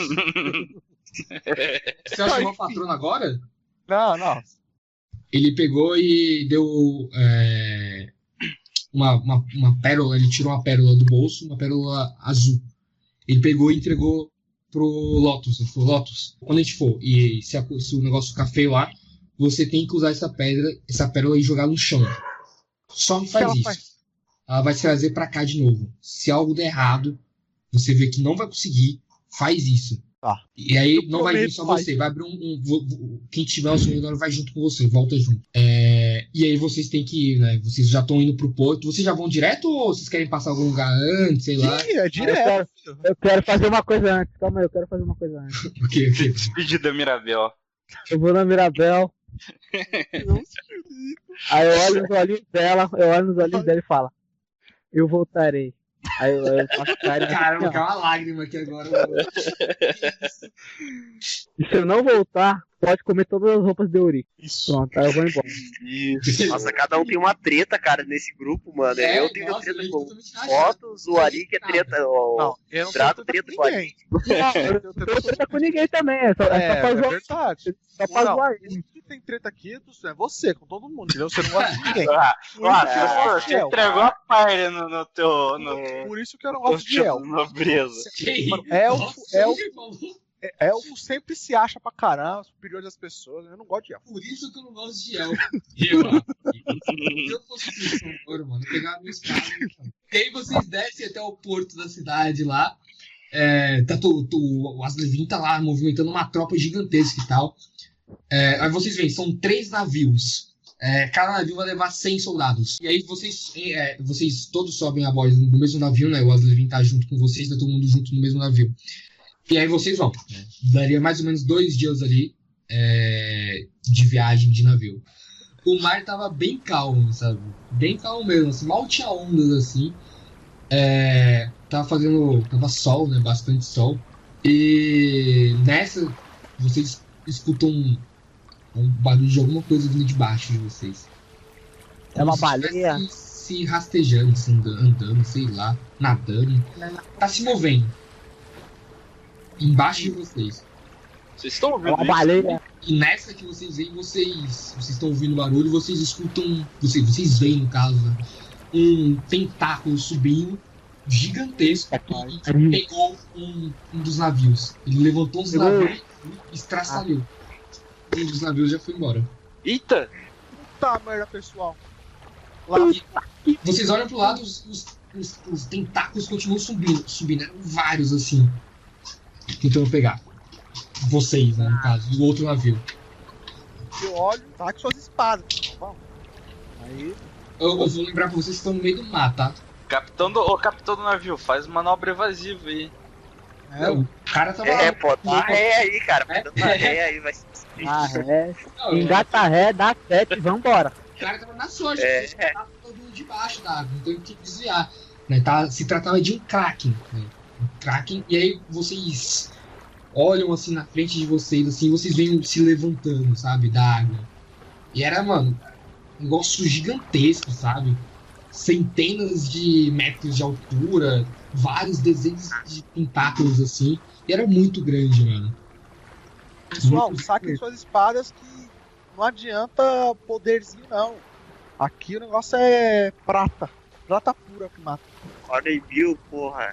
Você vai chamar o patrono agora? Não, não. Ele pegou e deu é, uma, uma, uma pérola, ele tirou uma pérola do bolso, uma pérola azul. Ele pegou e entregou pro Lotus. Ele falou, Lotus, quando a gente for e se, a- se o negócio ficar feio lá, você tem que usar essa pedra, essa pérola e jogar no chão. Só não O que faz ela isso. faz? Ela vai te trazer pra cá de novo. Se algo der errado, você vê que não vai conseguir, faz isso. Tá. E aí Eu não vai vir prometo, só pai. você, vai abrir um, um- vo- vo- quem tiver o seu melhor vai junto com você, volta junto. É, e aí vocês têm que ir, né? Vocês já estão indo pro porto. Vocês já vão direto ou vocês querem passar algum lugar antes, sei lá? Ih, é direto. Eu quero, eu quero fazer uma coisa antes. Calma aí, eu quero fazer uma coisa antes. O quê? O quê? Despedida Mirabel. Eu vou na Mirabel, aí eu olho nos olhinhos dela, eu olho nos olhinhos dela e falo, eu voltarei. Aí eu, eu faço cara. Caramba, assim, caiu uma lágrima aqui agora. Mano. e se eu não voltar, pode comer todas as roupas de Eurico. Isso. Pronto, aí eu vou embora. Isso. Nossa, cada um tem uma treta, cara, nesse grupo, mano. É, eu tenho nossa, treta eu com totalmente rachado. fotos, o Ari que é treta. O Não, eu não Drato tenho treta treta com com o Ari. ninguém. Não, eu não tenho treta com ninguém também, é só, é só É, pra é zoar. verdade. Só pra Não, zoar o único que tem treta aqui é você, com todo mundo, entendeu? Você não gosta de ninguém. Ah, ah, É, professor, você é, entregou a palha no, no teu. No, Por isso que eu não no gosto de elfo. nobreza. Mano, elfo, Nossa, elfo, ele falou. é- elfo sempre se acha pra caramba, superior das pessoas. Eu não gosto de elfo. Por isso que eu não gosto de elfo. Eu, se eu fosse professor, mano, eu pegava minha espada. Então. E aí vocês descem até o porto da cidade lá. É, tá tu, tu, o Aslevin tá lá movimentando uma tropa gigantesca e tal. É, aí vocês veem, são três navios. É, cada navio vai levar cem soldados. E aí vocês, é, vocês todos sobem a bordo do mesmo navio, né? O Aslevin tá junto com vocês, tá todo mundo junto no mesmo navio. E aí vocês vão. Né? Daria mais ou menos dois dias ali é, de viagem de navio. O mar tava bem calmo, sabe? Bem calmo mesmo, assim, mal tinha ondas, assim. É, tava fazendo... Tava sol, né? Bastante sol. E nessa, vocês escutam um, um barulho de alguma coisa vindo de baixo de vocês. É uma Como se baleia? estivesse se rastejando, se andando, andando, sei lá, nadando. Tá se movendo. Embaixo de vocês. Vocês estão É ouvindo uma isso? baleia. E nessa que vocês veem, vocês vocês estão ouvindo barulho, vocês escutam, vocês, vocês veem no caso, né, um tentáculo subindo, gigantesco, e pegou um, um dos navios. Ele levantou os Pegou. navios e estraçalhou. Um dos navios já foi embora. Eita! Puta merda, pessoal. Lá, Vocês olham pro lado, os, os, os, os tentáculos continuam subindo, subindo, eram vários assim, tentando pegar. Vocês, né, no caso, e o outro navio. eu olho, tá com suas espadas. Vamos. Aí, Eu, eu vou lembrar pra vocês que estão no meio do mar, tá? Capitão do, ô, capitão do navio, faz manobra evasiva aí. é, Não, o cara tava... É, pô, dá ré aí, cara. É. Dá ré aí, vai ser. Ah, é. Não, Engata ré, dá sete e vambora. O cara tava na sorte, É. vocês estavam todo debaixo da água, não teve que desviar. Né? Tá, se tratava de um Kraken. Né? Um Kraken, e aí vocês olham assim na frente de vocês, assim, vocês veem se levantando, sabe, da água. E era, mano, um negócio gigantesco, sabe? Centenas de metros de altura, vários dezenas de tentáculos, assim. E era muito grande, mano. pessoal, Muito saquem suas espadas que não adianta poderzinho, não. Aqui o negócio é prata. Prata pura que mata. Ordem Bill, porra.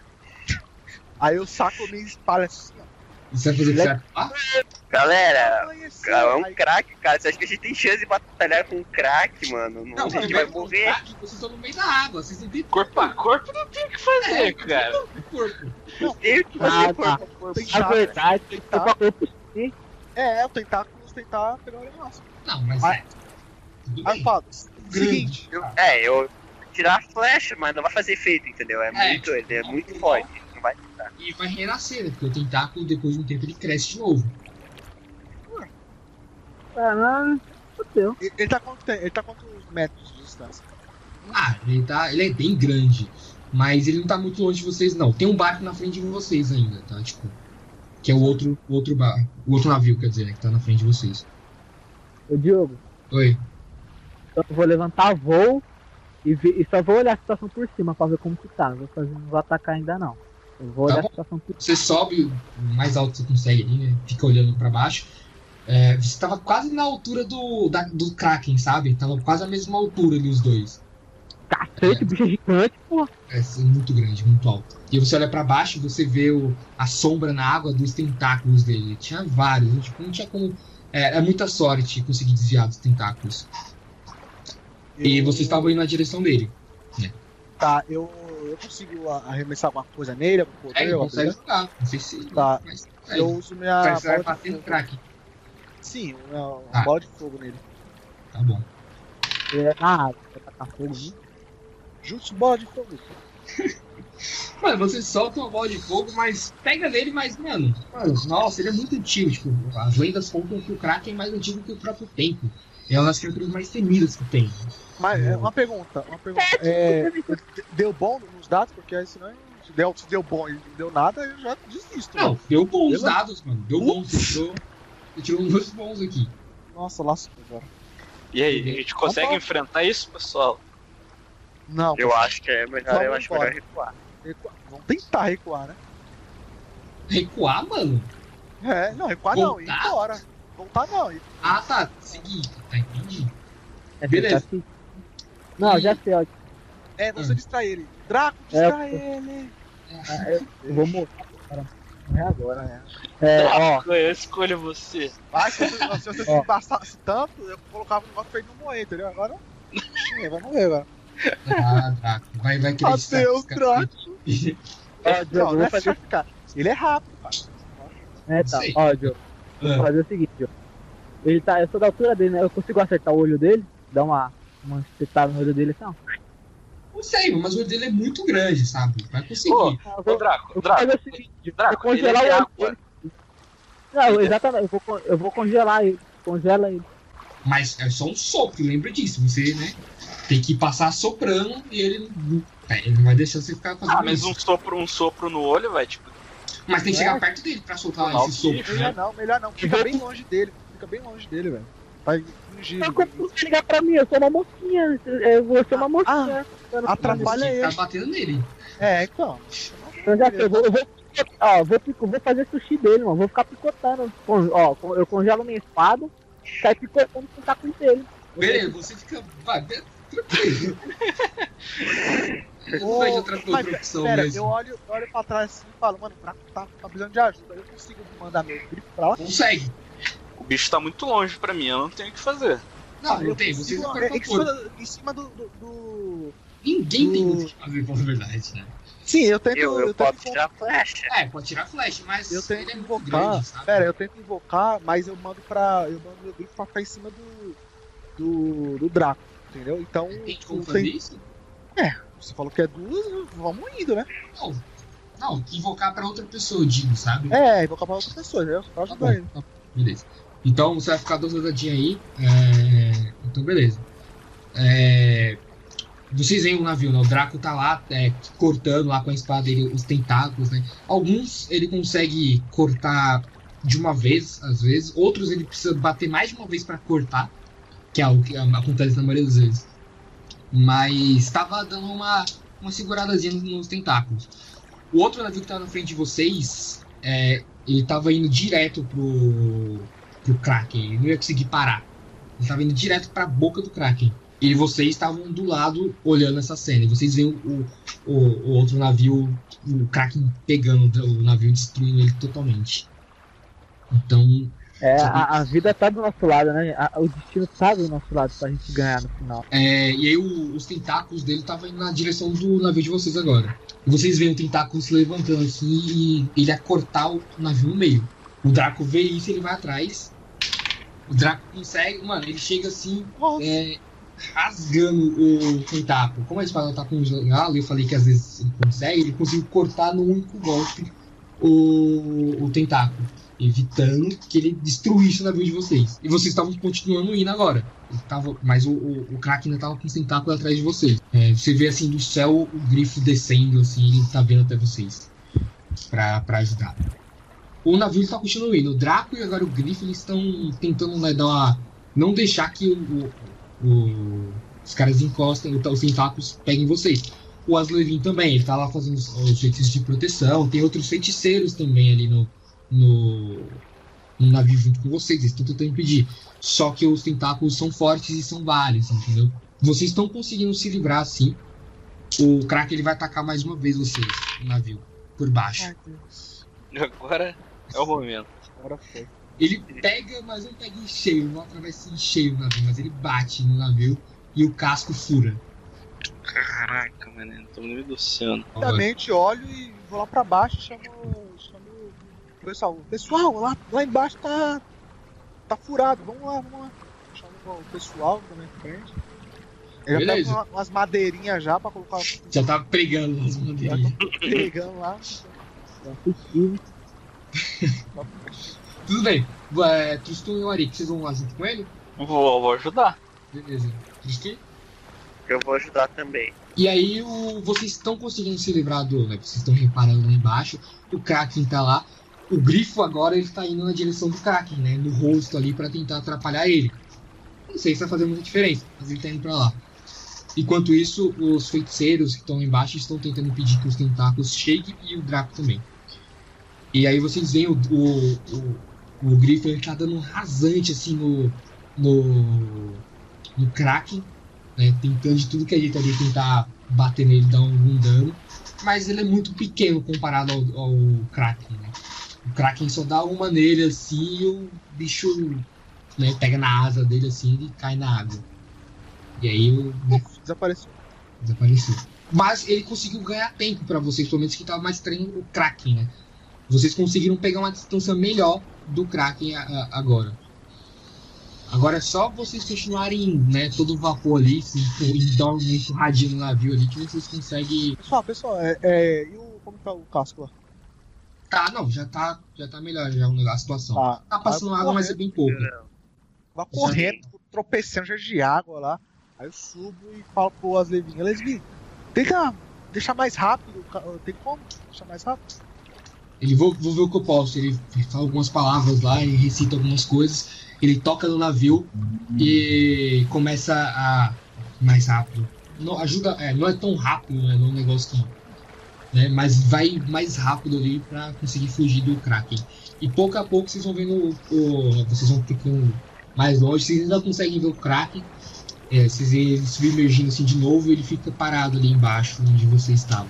Aí eu saco a minha espada assim, ó. E você vai fazer certo? Ah, Galera, Aí, assim, cara, é um aí- craque, cara. Você acha que a gente tem chance de batalhar com um craque, mano? Não, não, a gente mas vai no morrer. Kraken, vocês estão no meio da água, vocês não têm Corpo a corpo não tem o que fazer, cara. corpo. Não tem o que Ah, fazer, tá. corpo a corpo. Tem Na chato, verdade, tem eu pra corpo sim. É, o tentáculo tentar pegar o negócio. Não, mas Ah. é. Tudo Aí bem. eu falo, Grande. seguinte, Eu- É, eu tirar a flecha, mas não vai fazer efeito, entendeu? É, É, muito, ele é tipo, muito forte. Não vai dar. E vai renascer, né? Porque o tentáculo, depois de um tempo, ele cresce de novo. Caralho, fudeu. ele, ele tá quanto tem? Ele tá quantos metros de distância? Ah, ele, tá, ele é bem grande. Mas ele não tá muito longe de vocês, não. Tem um barco na frente de vocês ainda, tá? Tipo. Que é o outro, o outro bar, o outro navio, quer dizer, né? Que tá na frente de vocês. Ô Diogo, Oi. então eu vou levantar voo e, ver- e só vou olhar a situação por cima pra ver como que tá. Não vou, fazer, não vou atacar ainda não. Eu vou Tá olhar bom. a situação por Você sobe o mais alto que você consegue ali, né? Fica olhando pra baixo. É, você tava quase na altura do, da- do Kraken, sabe? Tava quase a mesma altura ali os dois. cacete, o bicho é gigante, pô. É muito grande, muito alto. E você olha pra baixo e você vê o, a sombra na água dos tentáculos dele. Tinha vários, né? Tipo, não tinha como. É, é muita sorte conseguir desviar dos tentáculos. E Eu- vocês estavam indo na direção dele. Tá, eu, eu consigo a- arremessar alguma coisa nele, algum poder, É, ele alguma consegue coisa? jogar. Não sei se. Tá. Mas, é, Eu uso minha Cara, você vai bola de bater no fogo. Kraken. Sim, uma, uma Tá. bola de fogo nele. Tá bom. Ele é na água, vai tacar fogo, né? Juntos bola de fogo. Mano, você solta uma bola de fogo, mas pega nele, mas, mano, mano, nossa, ele é muito antigo. Tipo, as lendas contam que o Kraken é mais antigo que o próprio tempo. É uma das criaturas mais temidas que tem. Mas é, uma pergunta, uma pergunta. É, deu bom nos dados? Porque aí senão se deu, se deu bom e não deu nada, eu já desisto. Não, mano. deu bons Beleza? dados, mano. Deu bons, você tirou, você tirou uns dois bons aqui. Nossa, lascou agora. E aí, a gente consegue Tá bom. enfrentar isso, pessoal? Não, Eu pessoal, acho que é melhor, Vamos eu acho embora. melhor recuar. recua- vamos tentar recuar, né? Recuar, mano? É, não, recuar não, ir Voltar? embora. Voltar não, ir. Ah, tá. Seguinte, tá, entendi. É Beleza. assim. Não, já sei, ó. É, você Hum. distrai ele. Draco, É, distrai ele. Ah, Eu, eu vou morrer. Cara, morrer agora. Agora É, é. ó. Eu escolho você. Mas se você, se você se Ó. embaçasse tanto, eu colocava um negócio pra ele não morrer, entendeu? Agora. É, vai morrer agora. Ah, Draco. Vai, vai querer Adeus, ficar- Draco. Ó, Não, Diogo, não vou é fazer. chato, cara. Ele é rápido, cara. É, tá. Sei. Ó, Diogo, vou Ah, fazer o seguinte, Diogo. Ele tá. Eu sou da altura dele, né? Eu consigo acertar o olho dele, dar uma. Uma espetada no olho dele assim, ó. Não sei, mas o olho dele é muito grande, sabe? Vai conseguir. Ô, Eu ô vou, Draco, eu vou Draco, fazer o seguinte, eu vou Draco, ele é congelar de o olho água. dele. Não, exatamente, eu vou, con- eu vou congelar ele. Congela ele. Mas é só um sopro, lembra disso. Você, né? Tem que passar soprando e ele não, é, ele não vai deixar você ficar fazendo Ah, mas isso. um sopro, um sopro no olho, vai, tipo. Mas tem que É. chegar perto dele pra soltar Não, esse sopro, Melhor né? não, melhor não. Fica bem longe dele. Fica bem longe dele, velho. Vai fingir. Não como você ligar pra mim, eu sou uma mocinha. Eu vou ser uma mocinha. Eu não- atrapalha Você ele. tá batendo nele. É, então. Eu já sei, eu vou, eu vou, ó, vou, pico- vou fazer sushi dele, mano. Vou ficar picotando. Con- Ó, con- eu congelo minha espada, sai picotando com o taco dele. Beleza, você fica. Vai, be- tranquilo. Eu não Ô, vejo outra, outra mas, opção pera, mesmo. eu olho, eu olho pra trás assim e falo, mano, o Draco tá, tá precisando de ajuda. Eu consigo mandar meu grifo pra lá? Consegue. O bicho tá muito longe pra mim, eu não tenho o que fazer. Não, Ah, não eu tem. Você consigo- fica é, corpo em a cima, corpo. do, em cima do, do, do- Ninguém tem do- muito o que fazer, pela verdade, né? Sim, eu tento. Eu, eu tento posso invo- tirar flecha. É, pode tirar flash, mas Eu ele tento é muito invocar. grande, sabe? Pera, eu tento invocar, mas eu mando pra. Eu mando meu grifo pra ficar em cima do. do. do Draco, entendeu? Então. Tem como o- fazer tem- isso? Você falou que é duas, vamos indo, né? Não. Não, invocar pra outra pessoa, eu digo, sabe? É, invocar pra outra pessoa, né? Pra Tá ajudar bom, ele. tá bom, beleza. Então você vai ficar duas rodadinhas aí. é, Então, beleza. É, Vocês veem o navio, né? O Draco tá lá é, cortando lá com a espada dele os tentáculos, né? Alguns ele consegue cortar de uma vez, às vezes. Outros ele precisa bater mais de uma vez pra cortar, que é algo que acontece na maioria das vezes. Mas tava dando uma, uma seguradazinha nos, nos tentáculos. O outro navio que tava na frente de vocês, é, ele tava indo direto pro, pro Kraken. Ele não ia conseguir parar. Ele tava indo direto pra boca do Kraken. E vocês estavam do lado olhando essa cena. E vocês veem o, o, o outro navio, o Kraken pegando o navio, destruindo ele totalmente. Então, É, a, a vida tá do nosso lado, né? A- o destino tá do nosso lado pra gente ganhar no final. é, e aí o- os tentáculos dele estavam indo na direção do navio de vocês agora. E vocês veem o tentáculo se levantando assim e ele ia cortar o navio no meio. O Draco vê isso e ele vai atrás. O Draco consegue, mano, ele chega assim, Nossa. é, rasgando o tentáculo. Como a espada tá congelada, eu falei que às vezes ele consegue, ele conseguiu cortar no único golpe o, o tentáculo, evitando que ele destruísse o navio de vocês. E vocês estavam continuando indo agora. Ele tava, mas o, o, o Kraken ainda tava com os tentáculos atrás de vocês. É, você vê assim do céu o grifo descendo, assim, ele tá vendo até vocês pra, pra ajudar. O navio está continuando indo. O Draco e agora o Grifo eles estão tentando, né, dar uma, não deixar que o, o, o, os caras encostem, os tentáculos peguem vocês. O Aslevin também, ele tá lá fazendo os, os feitiços de proteção. Tem outros feiticeiros também ali no, no, no navio junto com vocês. Eles estão tentando impedir. Só que os tentáculos são fortes e são vários, entendeu? Vocês estão conseguindo se livrar assim. O Kraken ele vai atacar mais uma vez vocês, o navio, por baixo. Ai, Deus. Agora é o momento. Agora foi. Ele pega, mas não pega em cheio, não atravessa em cheio o navio, mas ele bate no navio e o casco fura. Caraca, mano, tô no meio do oceano. Rapidamente olho e vou lá pra baixo e chamo, chamo o pessoal. Pessoal, lá, lá embaixo tá. tá furado, vamos lá, vamos lá. Chamo o pessoal da minha frente. Eu já Beleza. pego uma- umas madeirinhas já pra colocar. Já tá pregando as bandeirinhas. Pegando lá. Assistiu. Tudo bem. É, Tristan e o Arik, vocês vão lá junto com ele? Vou, vou ajudar. Beleza. Tristan? Eu vou ajudar também. E aí o, vocês estão conseguindo se livrar do. Né, vocês estão reparando lá embaixo. O Kraken tá lá. O Grifo agora ele tá indo na direção do Kraken, né? No rosto ali pra tentar atrapalhar ele. Não sei se vai fazer muita diferença, mas ele tá indo pra lá. Enquanto isso, os feiticeiros que estão embaixo estão tentando impedir que os tentáculos cheguem e o Draco também. E aí vocês veem o, o, o, o Grifo ele tá dando um rasante assim no. no. no Kraken. Né, tentando de tudo que a gente ali tentar bater nele, dar algum dano, mas ele é muito pequeno comparado ao, ao Kraken, né? O Kraken só dá uma nele assim e o bicho, né, pega na asa dele assim e cai na água. E aí o Uf, desapareceu. desapareceu. Mas ele conseguiu ganhar tempo pra vocês, pelo menos que tava mais estranho o Kraken, né? Vocês conseguiram pegar uma distância melhor do Kraken a, a, agora. Agora é só vocês continuarem, né, todo vapor ali, se dar um empurradinho no navio ali, que vocês conseguem... Pessoal, pessoal, é, é, e o, como tá o casco lá? Tá, não, já tá, já tá melhor já a situação. Tá, Tá passando Aí eu água, mas é bem pouco. Vai correndo, tropecando já de água lá. Aí eu subo e falo pro Aslevinho, Lesbi, tenta deixar mais rápido, ca- tem como deixar mais rápido? Ele, vou, vou ver o que eu posso, ele fala algumas palavras lá, ele recita algumas coisas, ele toca no navio e começa a... mais rápido. Não, ajuda, é, não é tão rápido, né, não é um negócio que... né, mas vai mais rápido ali pra conseguir fugir do Kraken. E pouco a pouco vocês vão vendo o, o- vocês vão ficando mais longe, vocês ainda conseguem ver o Kraken. É, vocês veem ele submergindo assim de novo e ele fica parado ali embaixo onde vocês estavam.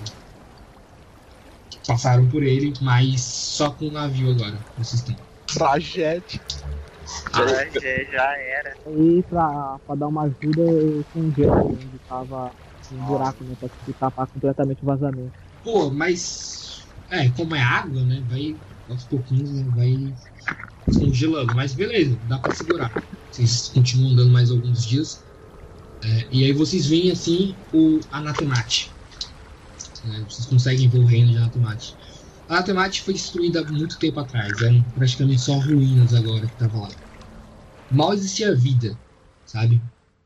Passaram por ele, mas só com o navio agora. Vocês estão. Tragédia. Já, já, já era. Aí, pra, pra dar uma ajuda, eu congelo onde tava um buraco, né? Pra se tapar completamente o vazamento. Pô, mas. É, como é água, né? Vai aos pouquinhos, né, vai congelando. Mas beleza, dá pra segurar. Vocês continuam andando mais alguns dias. É, e aí vocês veem assim o Anatemate. É, vocês conseguem ver o reino de Anatemate. A Anatemate foi destruída há muito tempo atrás. Eram praticamente só ruínas agora que tava lá. Mal existia vida, sabe?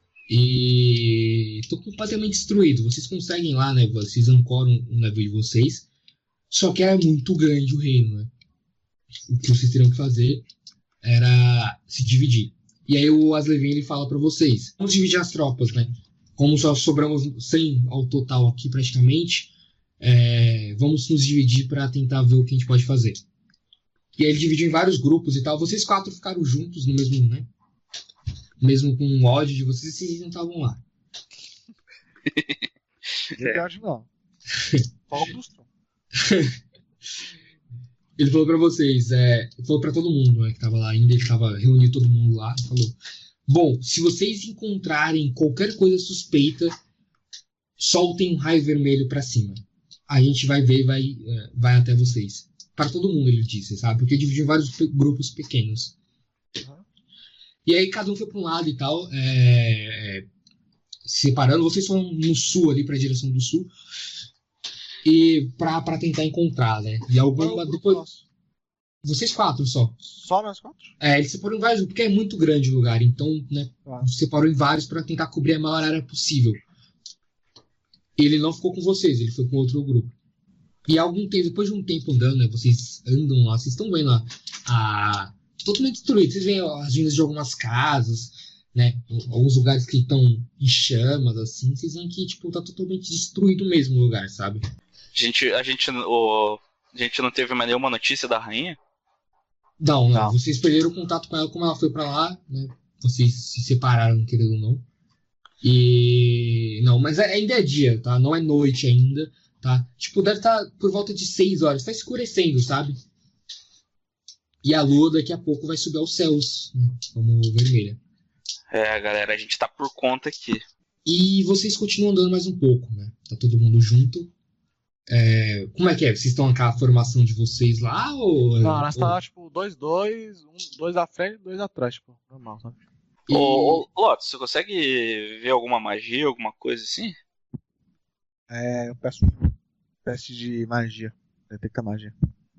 E tô completamente destruído. Vocês conseguem lá, né? Vocês ancoram o navio de vocês. Só que era muito grande o reino, né? O que vocês teriam que fazer era se dividir. E aí o Aslevin ele fala pra vocês: vamos dividir as tropas, né? Como só sobramos cem ao total aqui praticamente, é, vamos nos dividir pra tentar ver o que a gente pode fazer. E aí ele dividiu em vários grupos e tal. Vocês quatro ficaram juntos no mesmo, né? Mesmo com o ódio de vocês, vocês não estavam lá. Verdade não. Augusto. Ele falou pra vocês, é, ele falou pra todo mundo, né, que tava lá ainda, ele tava reunindo todo mundo lá, falou: bom, se vocês encontrarem qualquer coisa suspeita, soltem um raio vermelho pra cima. A gente vai ver e vai, é, vai até vocês. Para todo mundo, ele disse, sabe? Porque dividiu em vários pe- grupos pequenos. E aí cada um foi pra um lado e tal, é, é, se separando. Vocês foram no sul ali, pra direção do sul. E pra, pra tentar encontrar, né? E Qual é algum, o grupo depois, nosso? vocês quatro só. Só nós quatro? É, ele separou em vários, porque é muito grande o lugar, então, né, Ah. separou em vários pra tentar cobrir a maior área possível. Ele não ficou com vocês, ele foi com outro grupo. E algum tempo, depois de um tempo andando, né, vocês andam lá, vocês estão vendo a, a totalmente destruído, vocês veem as ruínas de algumas casas, né, alguns lugares que estão em chamas, assim, vocês veem que, tipo, tá totalmente destruído mesmo o lugar, sabe? A gente, a gente, o, a gente não teve mais nenhuma notícia da rainha? Não, não, Não. vocês perderam o contato com ela como ela foi pra lá, né? Vocês se separaram, querendo ou não. E... não, mas é- ainda é dia, tá? Não é noite ainda, tá? Tipo, deve estar por volta de seis horas. Tá escurecendo, sabe? E a lua daqui a pouco vai subir aos céus, né? Como vermelha. É, galera, a gente tá por conta aqui. E vocês continuam andando mais um pouco, né? Tá todo mundo junto. É, como é que é? Vocês estão naquela formação de vocês lá? Ou... Não, nós ou- tá tipo dois, dois, um, dois à frente e dois atrás, tipo, normal, sabe? E- Ô, ô, Lotus, você consegue ver alguma magia, alguma coisa assim? É, eu peço um teste de magia. Detecta magia.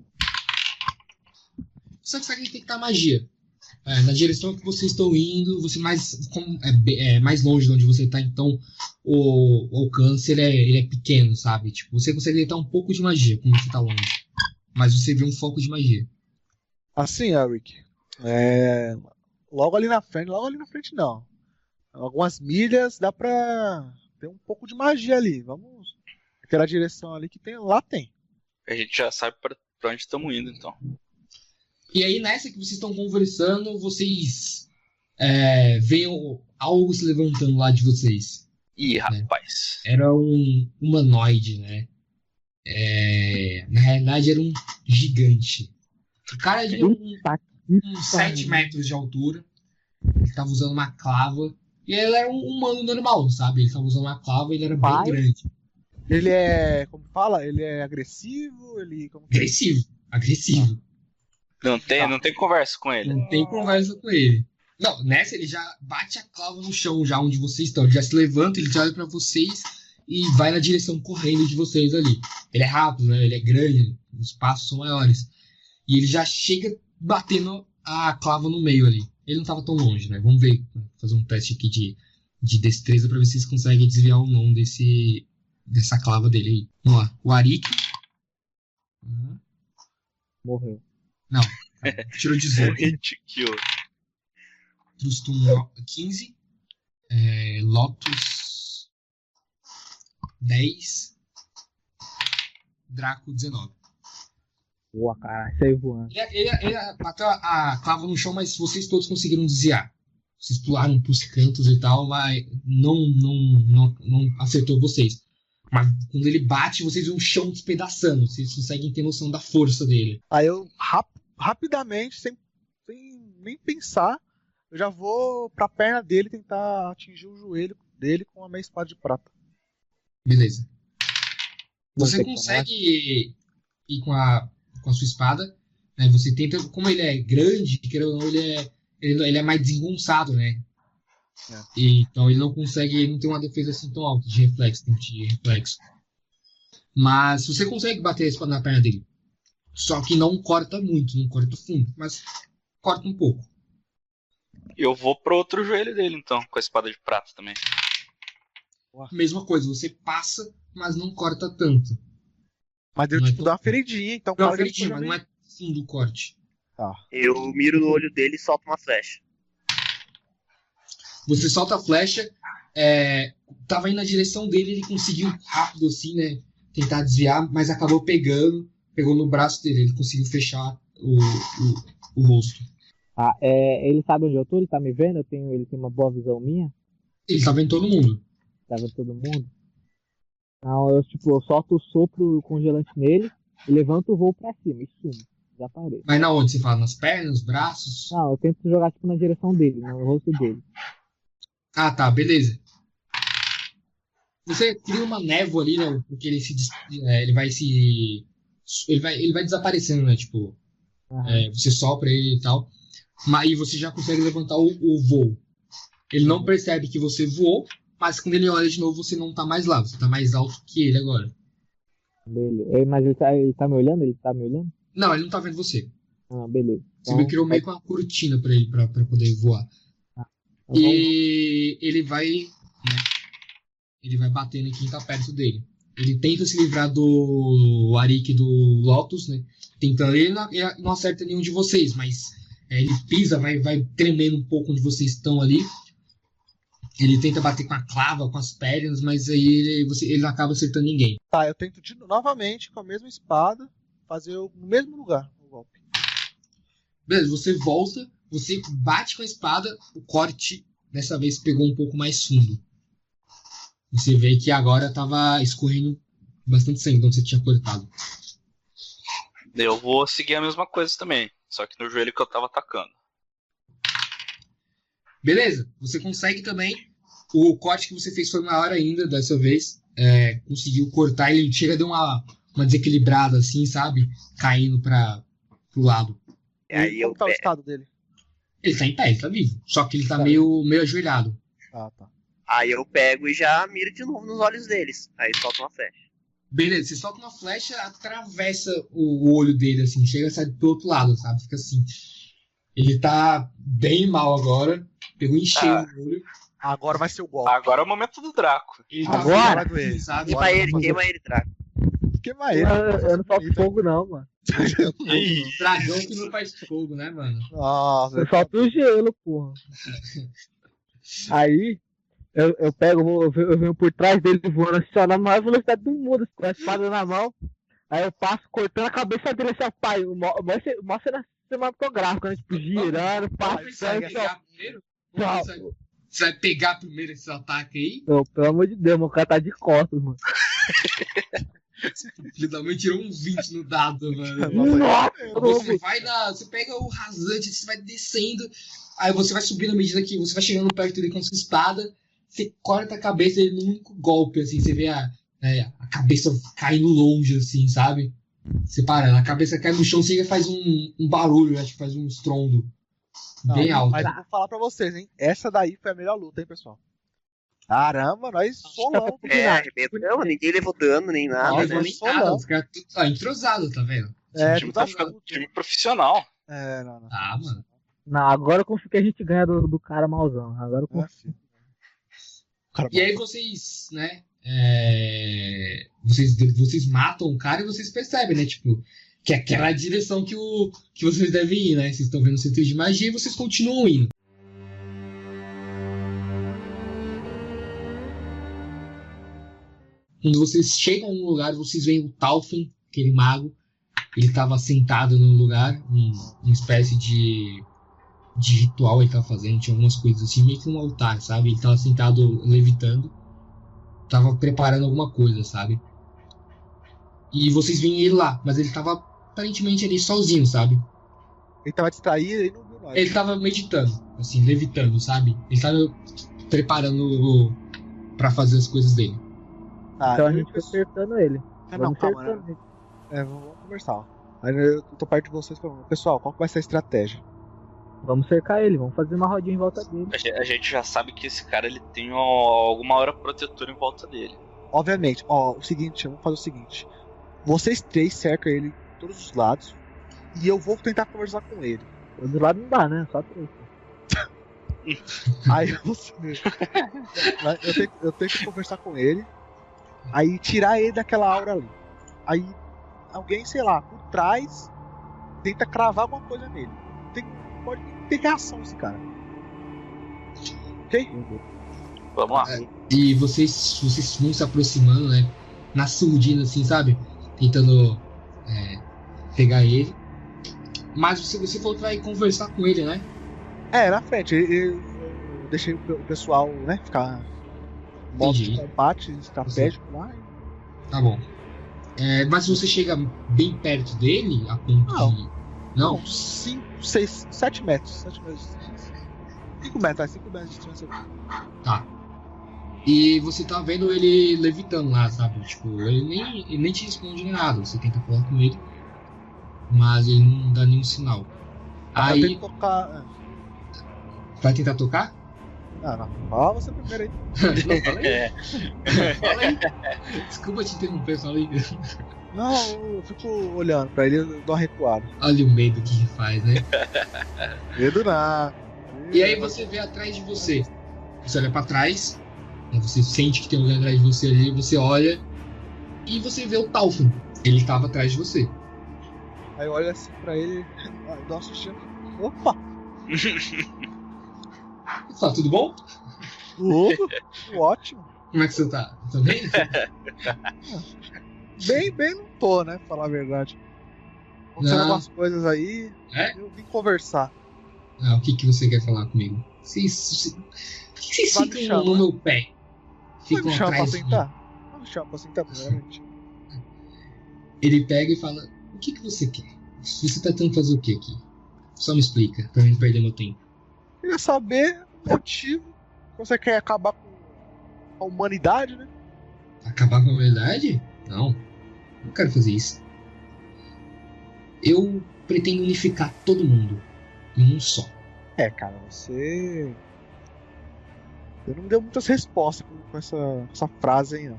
Você consegue detectar magia. É, na direção que vocês estão indo, você mais, como é, be- é mais longe de onde você está, então o, o alcance ele é, ele é pequeno, sabe? Tipo, você consegue detectar um pouco de magia como você está longe. Mas você vê um foco de magia. Assim, Eric. É, logo ali na frente, logo ali na frente não. Algumas milhas dá pra ter um pouco de magia ali. Vamos. Aquela direção ali que tem, lá tem. A gente já sabe pra, pra onde estamos indo, então. E aí, nessa que vocês estão conversando, vocês é, veem o- algo se levantando lá de vocês. Ih, rapaz. Era um humanoide, né? É, na realidade, era um gigante. O cara de um, Tá aqui, uns sete metros de altura. Ele tava usando uma clava. E ele era um humano normal, sabe? Ele tava usando uma clava e ele era Pai? bem grande. Ele é. Como fala? Ele é agressivo? Ele. Como que é? Agressivo. Agressivo. Não tem, não tem conversa com ele. Não tem conversa com ele. Não, nessa ele já bate a clava no chão, já onde vocês estão. Ele já se levanta, ele já olha pra vocês e vai na direção correndo de vocês ali. Ele é rápido, né? Ele é grande, os passos são maiores. E ele já chega batendo a clava no meio ali. Ele não tava tão longe, né? Vamos ver, fazer um teste aqui de, de destreza pra ver se vocês conseguem desviar ou não desse, dessa clava dele aí. Vamos lá. O Arik. Uhum. Morreu. Não. Tirou dezoito. Hit kill. Trustum quinze. É, Lotus dez. Draco dezenove. Boa, cara. Saiu voando. Ele, ele, ele bateu a, a clava no chão, mas vocês todos conseguiram desviar. Vocês pularam pros cantos e tal, mas não, não, não, não acertou vocês. Mas quando ele bate, vocês veem o chão despedaçando. Vocês conseguem ter noção da força dele. Aí eu, rap- rapidamente, sem, sem nem pensar, eu já vou pra perna dele tentar atingir o joelho dele com a minha espada de prata. Beleza. Não Você tem consegue ir com a, com a sua espada, né? Você tenta, como ele é grande, querendo ou não, ele é, ele, ele é mais desengonçado, né? É. E, então ele não consegue, ele não tem uma defesa assim tão alta de reflexo, tempo de reflexo. Mas você consegue bater a espada na perna dele. Só que não corta muito, não corta fundo, mas corta um pouco. Eu vou pro outro joelho dele, então, com a espada de prata também. Mesma coisa, você passa, mas não corta tanto. Mas deu Não é tipo tão- dá uma feridinha, então Não, cara, já feridinho, já mas não é fundo o corte. Tá. Eu miro no olho dele e solto uma flecha. Você solta a flecha, é, tava indo na direção dele, ele conseguiu rápido assim, né? Tentar desviar, mas acabou pegando, pegou no braço dele, ele conseguiu fechar o, o, o rosto. Ah, é, ele sabe onde eu tô? Ele tá me vendo? Eu tenho, ele tem uma boa visão minha? Ele tava em todo mundo. Tá vendo todo mundo? Não, eu, tipo, eu solto o sopro congelante nele e levanto o voo pra cima e sumo. Desapareço. Mas na onde? Você fala? Nas pernas, nos braços? Não, eu tento jogar tipo na direção dele, no rosto dele. Ah, tá, beleza. Você cria uma névoa ali, né? Porque ele se. des- é, ele vai se. Ele vai, ele vai desaparecendo, né? Tipo, Aham. é, você sopra ele e tal. Mas aí você já consegue levantar o, o voo. Ele não percebe que você voou, mas quando ele olha de novo, você não tá mais lá. Você tá mais alto que ele agora. Beleza. Ele- mas ele tá, ele tá me olhando? Ele tá me olhando? Não, ele não tá vendo você. Ah, beleza. Você viu que criou meio com uma cortina pra ele, pra, pra poder voar. então vamos- E ele vai. Né, ele vai batendo em quem tá perto dele. Ele tenta se livrar do Arik e do Lotus, né? Tentando. Ele não, ele não acerta nenhum de vocês, mas é, ele pisa, vai, vai tremendo um pouco onde vocês estão ali. Ele tenta bater com a clava, com as pernas, mas aí ele, você, ele não acaba acertando ninguém. Tá, eu tento de, novamente com a mesma espada fazer o, no mesmo lugar o golpe. Beleza, você volta, você bate com a espada, o corte dessa vez pegou um pouco mais fundo. Você vê que agora tava escorrendo bastante sangue de onde você tinha cortado. Eu vou seguir a mesma coisa também, só que no joelho que eu tava atacando. Beleza, você consegue também. O corte que você fez foi maior ainda dessa vez. É, conseguiu cortar, ele chega a dar uma, uma desequilibrada assim, sabe? Caindo para pro lado. E aí Como eu tá o pe- estado dele? Ele tá em pé, ele tá vivo. Só que ele tá, Tá. meio, meio ajoelhado. Ah, tá. Aí eu pego e já miro de novo nos olhos deles. Aí solto uma flecha. Beleza, você solta uma flecha, atravessa o, o olho dele, assim, chega a sair do outro lado, sabe? Fica assim. Ele tá bem mal agora. Pegou em cheio Ah. no olho. Agora vai ser o golpe. Agora é o momento do Draco. Ele tá Agora? bem, assim, sabe? Queima ele, queima ele, Draco. Queima ele. Eu, eu não solto fogo, não, mano. Dragão que não faz fogo, né, mano? Nossa, Eu solto o gelo, porra. Aí, eu, eu pego, eu, vou- eu venho- eu venho por trás dele voando assim, ó, na maior velocidade do mundo, com a espada na mão. Aí eu passo cortando a cabeça dele assim, ó, pai. Mostra, mostra na cinematográfica, né? Tipo, girando, Você vai passando, assim, ó. pegar primeiro? Tchau. Você vai- você vai pegar primeiro esse ataque aí? Não, pelo amor de Deus, meu cara tá de costas, mano. Finalmente tirou um vinte no dado, mano. Nossa, Você vai na. Você pega o rasante, você vai descendo. Aí você vai subindo à medida que você vai chegando perto dele com a sua espada. Você corta a cabeça dele num único golpe, assim. Você vê a, né, a cabeça caindo longe, assim, sabe? Você para, a cabeça cai no chão, você faz um, um barulho, né? Tipo, faz um estrondo. Não, Bem alto. Mas eu vou falar pra vocês, hein? Essa daí foi a melhor luta, hein, pessoal? Caramba, nós solamos. É, arrebentamos, ninguém levou dano nem Não, nada. Nossa, levou né? nem só nada, não. os caras tudo ah, entrosado, tá vendo? É, O time tudo tá achando. ficando time profissional. É, não, não. Ah, mano. Não, agora eu confio que a gente ganha do, do cara mauzão. Agora eu É, confio. filho. Cara, E aí vocês, né? é, Vocês, vocês matam o cara e vocês percebem, né? Tipo, que é aquela direção que, o, que vocês devem ir, né? Vocês estão vendo o centro de magia e vocês continuam indo. Quando vocês chegam no lugar, vocês veem o Talfen, aquele mago. Ele estava sentado no lugar, um, uma espécie de, de ritual ele estava fazendo, tinha algumas coisas assim, meio que um altar, sabe? Ele estava sentado levitando, estava preparando alguma coisa, sabe? E vocês veem ele lá, mas ele estava aparentemente ali sozinho, sabe? Ele tava distraído e não viu nós. Ele estava meditando, assim, levitando, sabe? Ele estava preparando para fazer as coisas dele. Ah, Então a eu- gente foi cercando ele. Ah, não, Vamos calma, cercando né? ele. É, vamos conversar. Aí eu tô perto de vocês falando, pessoal, qual que vai ser a estratégia? Vamos cercar ele, vamos fazer uma rodinha em volta dele. A gente, a gente já sabe que esse cara ele tem ó, alguma hora protetora em volta dele. Obviamente, ó, o seguinte, vamos fazer o seguinte. Vocês três cercam ele de todos os lados e eu vou tentar conversar com ele. Do lado não dá, né? Só três. Aí você. eu, tenho, eu tenho que conversar com ele. Aí tirar ele daquela aura ali. Aí alguém, sei lá, por trás, tenta cravar alguma coisa nele. Tem, pode ter reação esse cara. Ok? Vamos lá. E vocês, vocês vão se aproximando, né? Na surdina, assim, sabe? Tentando é, pegar ele. Mas você, você falou que vai conversar com ele, né? É, na frente. Eu, eu- eu deixei o pe- o pessoal, né, ficar em modo de Entendi. combate estratégico lá. Tá bom. É, mas você chega bem perto dele, a ponto Não. de. Não? Não, cinco, seis, sete metros. sete metros. cinco metros, cinco metros de distância. Tá. E você tá vendo ele levitando lá, sabe? Tipo, ele nem, ele nem te responde nem nada. Você tenta falar com ele, mas ele não dá nenhum sinal. Eu Aí, tenho que tocar. vai tentar tocar? Ah, não. Fala você primeiro aí. Não, fala aí. É. Fala aí. Desculpa te interromper, fala aí. Não, eu fico olhando pra ele e dou uma recuada. Olha o medo que ele faz, né? Medo nada. E aí você vê atrás de você. Você olha pra trás, né, você sente que tem alguém atrás de você ali, você olha e você vê o Talfin. Ele estava atrás de você. Aí eu olho assim pra ele, ah, dou uma assistida. Opa! Fala, tudo bom? Tudo, tudo ótimo. Como é que você tá? Tá bem? Bem, bem não tô, né? Pra falar a verdade. Acontecendo Não. algumas coisas aí, É? eu vim conversar. Ah, o que, que você quer falar comigo? Vocês, vocês, por que vocês Vai me ficam chamar. no meu pé? Vai Ficam me chamar pra atrás de mim. sentar? Vai me chamar pra sentar, primeiramente. Ele pega e fala, o que, que você quer? Você tá tentando fazer o que aqui? Só me explica, pra eu não perder meu tempo. Queria saber o motivo que você quer acabar com a humanidade, né? Acabar com a humanidade? Não, não quero fazer isso. Eu pretendo unificar todo mundo em um só. É, cara, você. Eu não me deu muitas respostas com, com essa, com essa frase aí, não.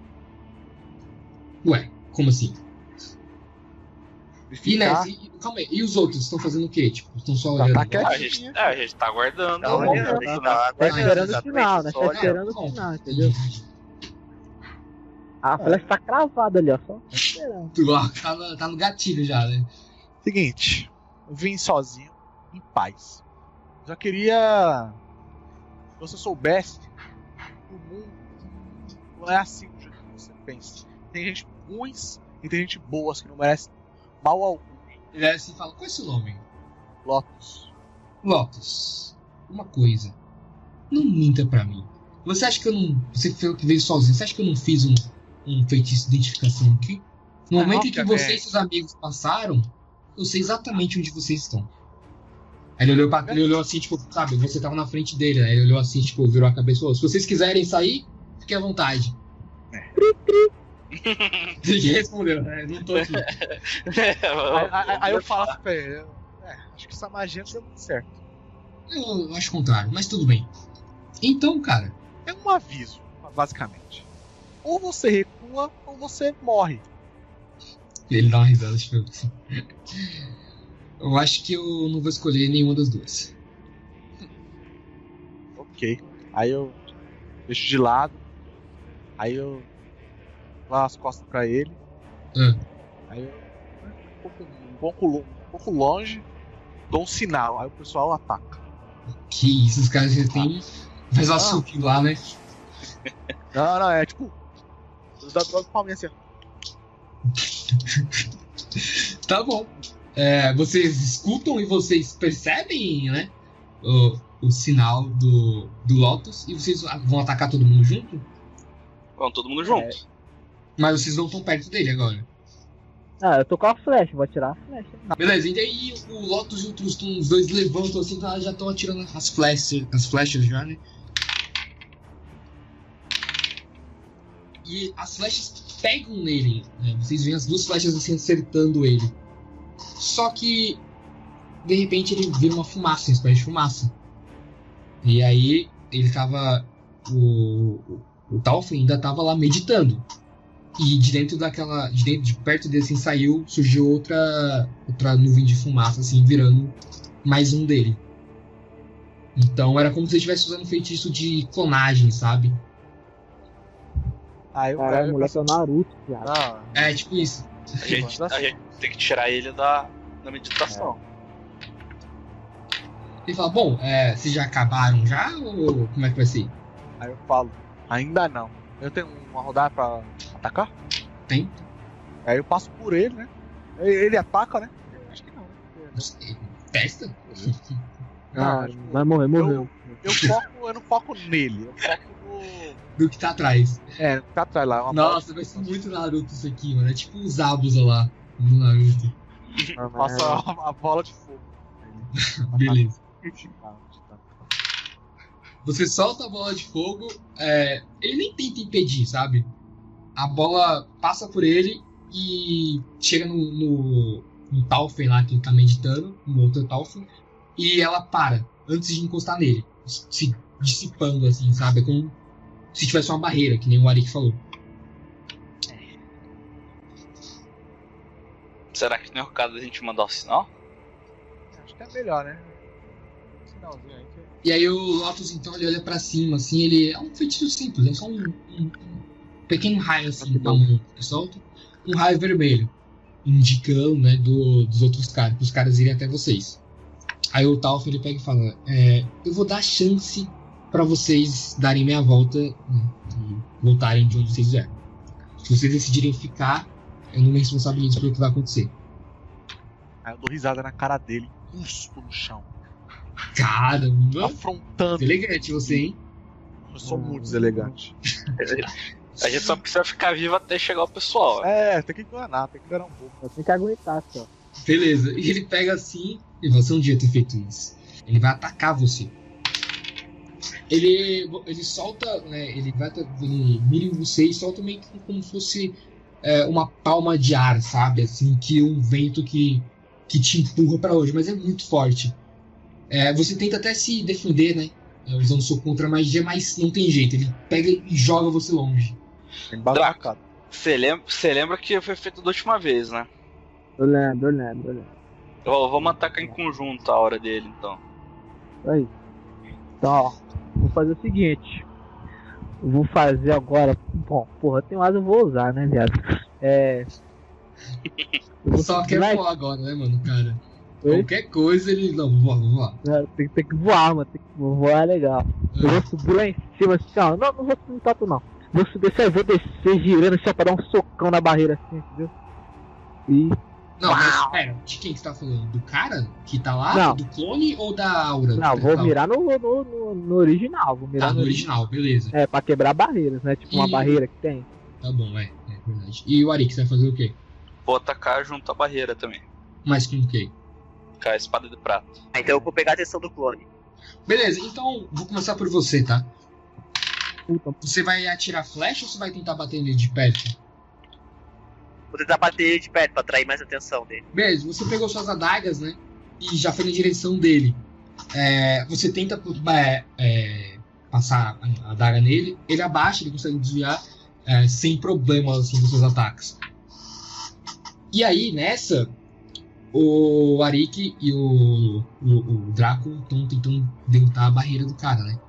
Ué, como assim? De E, né, ficar- e, calma aí, e os outros estão fazendo o quê? Tipo, estão só Tá- olhando? tá Ah, a, quietinho. gente, é, a gente tá aguardando Tá o olhando, momento, a gente né? tá Tá aguardando esperando o exatamente, final, né? só Tá olhando. esperando o Bom, final, entendeu? entendi. A flecha tá cravada ali, ó. Só tá esperando. Tu, ó, tá, no- tá no gatilho já, né? Seguinte, eu vim sozinho, em paz. Já queria. Se você soubesse que o mundo não é assim do jeito que você pensa. Tem gente ruins e tem gente boas que não merece mal algum. Ele é assim e fala, qual é seu nome? Lotus. Lotus, uma coisa. Não minta pra mim. Você acha que eu não... Você falou que veio sozinho. Você acha que eu não fiz um, um feitiço de identificação aqui? No Ah, momento em que obviamente. você e seus amigos passaram, eu sei exatamente onde vocês estão. Aí ele olhou, pra, ele olhou assim, tipo, sabe, você tava na frente dele, né? Ele olhou assim, tipo, virou a cabeça e falou, se vocês quiserem sair, fiquem à vontade. Ninguém respondeu, né? Não tô aqui. Aí, aí- aí eu falo assim pra ele: eu- é, acho que essa magia não deu muito certo. Eu acho o contrário, mas tudo bem. Então, cara, É um aviso, basicamente. Ou você recua ou você morre. ele dá uma risada, tipo, assim. Eu acho que eu não vou escolher nenhuma das duas. Ok. Aí eu deixo de lado. Aí eu lá as costas pra ele. Ah. Aí eu um pouco, um, pouco, lo- um pouco longe, dou um sinal. Aí o pessoal ataca. Que isso, os caras já tem. Faz um Ah. açúcar lá, né? Não, não, é tipo. Os da droga palminha assim, ó. Tá bom. É, vocês escutam e vocês percebem, né? O, o sinal do, do Lotus. E vocês vão atacar todo mundo junto? Vamos todo mundo junto. Mas vocês não estão perto dele agora. Ah, eu tô com a flecha, vou atirar a flecha. Beleza, e daí o Lotus e o Trustum, os dois levantam assim, tá, já estão atirando as flechas, as flechas já, né? E as flechas pegam nele, né? Vocês veem as duas flechas assim acertando ele. Só que de repente ele vira uma fumaça, uma espécie de fumaça. E aí ele tava. O, o, o Talfin ainda tava lá meditando. E de dentro daquela. De dentro, de perto dele assim, saiu, surgiu outra. Outra nuvem de fumaça, assim, virando mais um dele. Então era como se ele estivesse usando um feitiço de clonagem, sabe? Aí eu Caralho, o eu moleque é o Naruto, viado. Não, É tipo isso. A gente, a gente tem que tirar ele da, da meditação. Ele fala, bom, é, vocês já acabaram já? Ou como é que vai ser? Aí eu falo, ainda não. Eu tenho uma rodada pra atacar? Tem? Aí eu passo por ele, né? Ele, ele ataca, né? Eu acho que não. Não sei. Testa? Ah, tipo, vai morrer, morreu. Eu foco, eu não foco nele, eu foco no. Do que tá atrás. É, no que tá atrás lá. Uma Nossa, vai ser muito Naruto isso aqui, mano. É tipo os Zabuza lá no Naruto. bola, passa a, a bola de fogo. Beleza. Ah, tá. Você solta a bola de fogo, é, ele nem tenta impedir, sabe? A bola passa por ele e chega no, no, no Talfen lá que ele tá meditando, no outro Talfen, e ela para antes de encostar nele, se dissipando assim, sabe? É como se tivesse uma barreira, que nem o Arik falou. Será que não é o caso da gente mandar o sinal? Acho que é melhor, né? Sinalzinho aí que. E aí o Lotus então ele olha pra cima, assim, ele é um feitiço simples, é só um, um- um pequeno raio assim, no tamanho que solta, um raio vermelho, indicando, né, do, dos outros caras, para os caras irem até vocês. Aí o Talf ele pega e fala, é, eu vou dar chance pra vocês darem meia volta, né, e voltarem de onde vocês vieram. Se vocês decidirem ficar, eu não me responsabilizo pelo que vai acontecer. Aí eu dou risada na cara dele, cuspo no chão. Caramba, Afrontando. elegante você, hein? Eu sou muito deselegante. A gente só precisa ficar vivo até chegar o pessoal. É, tem que enganar, tem que enganar um pouco. Eu tenho que aguentar só. Beleza, e ele pega assim, e você um dia ter feito isso. Ele vai atacar você. Ele, ele solta, né, ele vai, ele mira em você e solta meio que como se fosse é, uma palma de ar, sabe? Assim, que um vento que, que te empurra pra hoje, mas é muito forte. É, você tenta até se defender, né? É, usando seu contra-magia, mas não tem jeito. Ele pega e joga você longe. Draco, você lembra, você lembra que foi feito da última vez, né? Eu lembro, eu lembro, eu lembro. Eu, vamos atacar em conjunto a hora dele, então. Aí. Então, ó, vou fazer o seguinte. Eu vou fazer agora. Bom, porra, tem mais eu vou usar, né, viado? É. Eu vou Só quer subir lá- voar agora, né, mano, cara? Oi? Qualquer coisa ele. Não, vou voar, vou voar. É, Tem, tem que voar, mano. Tem que voar é legal. Eu vou subir lá em cima assim, ó. Não, não vou subir tanto não. Vou subir assim, eu vou descer girando assim, ó, pra dar um socão na barreira assim, entendeu? E. Não, mas Uau. pera, de quem que você tá falando? Do cara que tá lá? Não. Do clone ou da Aura? Não, Do vou pessoal? mirar no, no, no, no original. Vou mirar Tá, no original, beleza. É, pra quebrar barreiras, né? Tipo uma E- barreira que tem. Tá bom, é, é verdade. E o Arik, você vai fazer o quê? Vou atacar junto à barreira também. Mais com o quê? Com a espada de prata. Ah, então eu vou pegar a atenção do clone. Beleza, então vou começar por você, tá? Puta, Você vai atirar flecha ou você vai tentar bater nele de perto? Vou tentar bater ele de perto pra atrair mais atenção dele. Beleza, você pegou suas adagas, né? E já foi na direção dele. É, você tenta é, é, passar a adaga nele, ele abaixa, ele consegue desviar é, sem problemas assim, dos seus ataques. E aí, nessa, o Arik e o, o, o Draco estão tentando dentar a barreira do cara, né?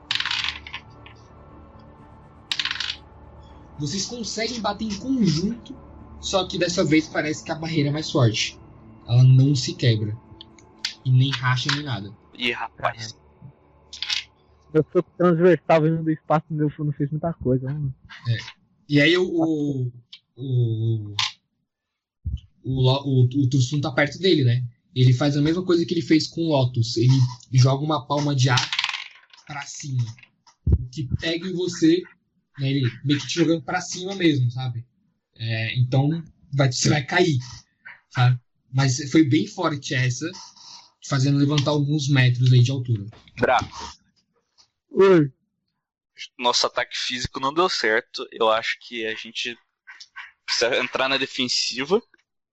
Vocês conseguem bater em conjunto, só que dessa vez parece que a barreira é mais forte. Ela não se quebra. E nem racha nem nada. Ih, rapaz. eu sou transversal vindo do espaço, meu não fez muita coisa. Mano. E aí o. O. O. O, Lo- o, o Tursum tá perto dele, né? Ele faz a mesma coisa que ele fez com o Lotus. Ele joga uma palma de ar pra cima. O que pega em você, né? Ele meio que te jogando pra cima mesmo, sabe? É, então vai, você vai cair, sabe? Mas foi bem forte essa, fazendo levantar alguns metros aí de altura. Draco, Oi. nosso ataque físico não deu certo. Eu acho que a gente precisa entrar na defensiva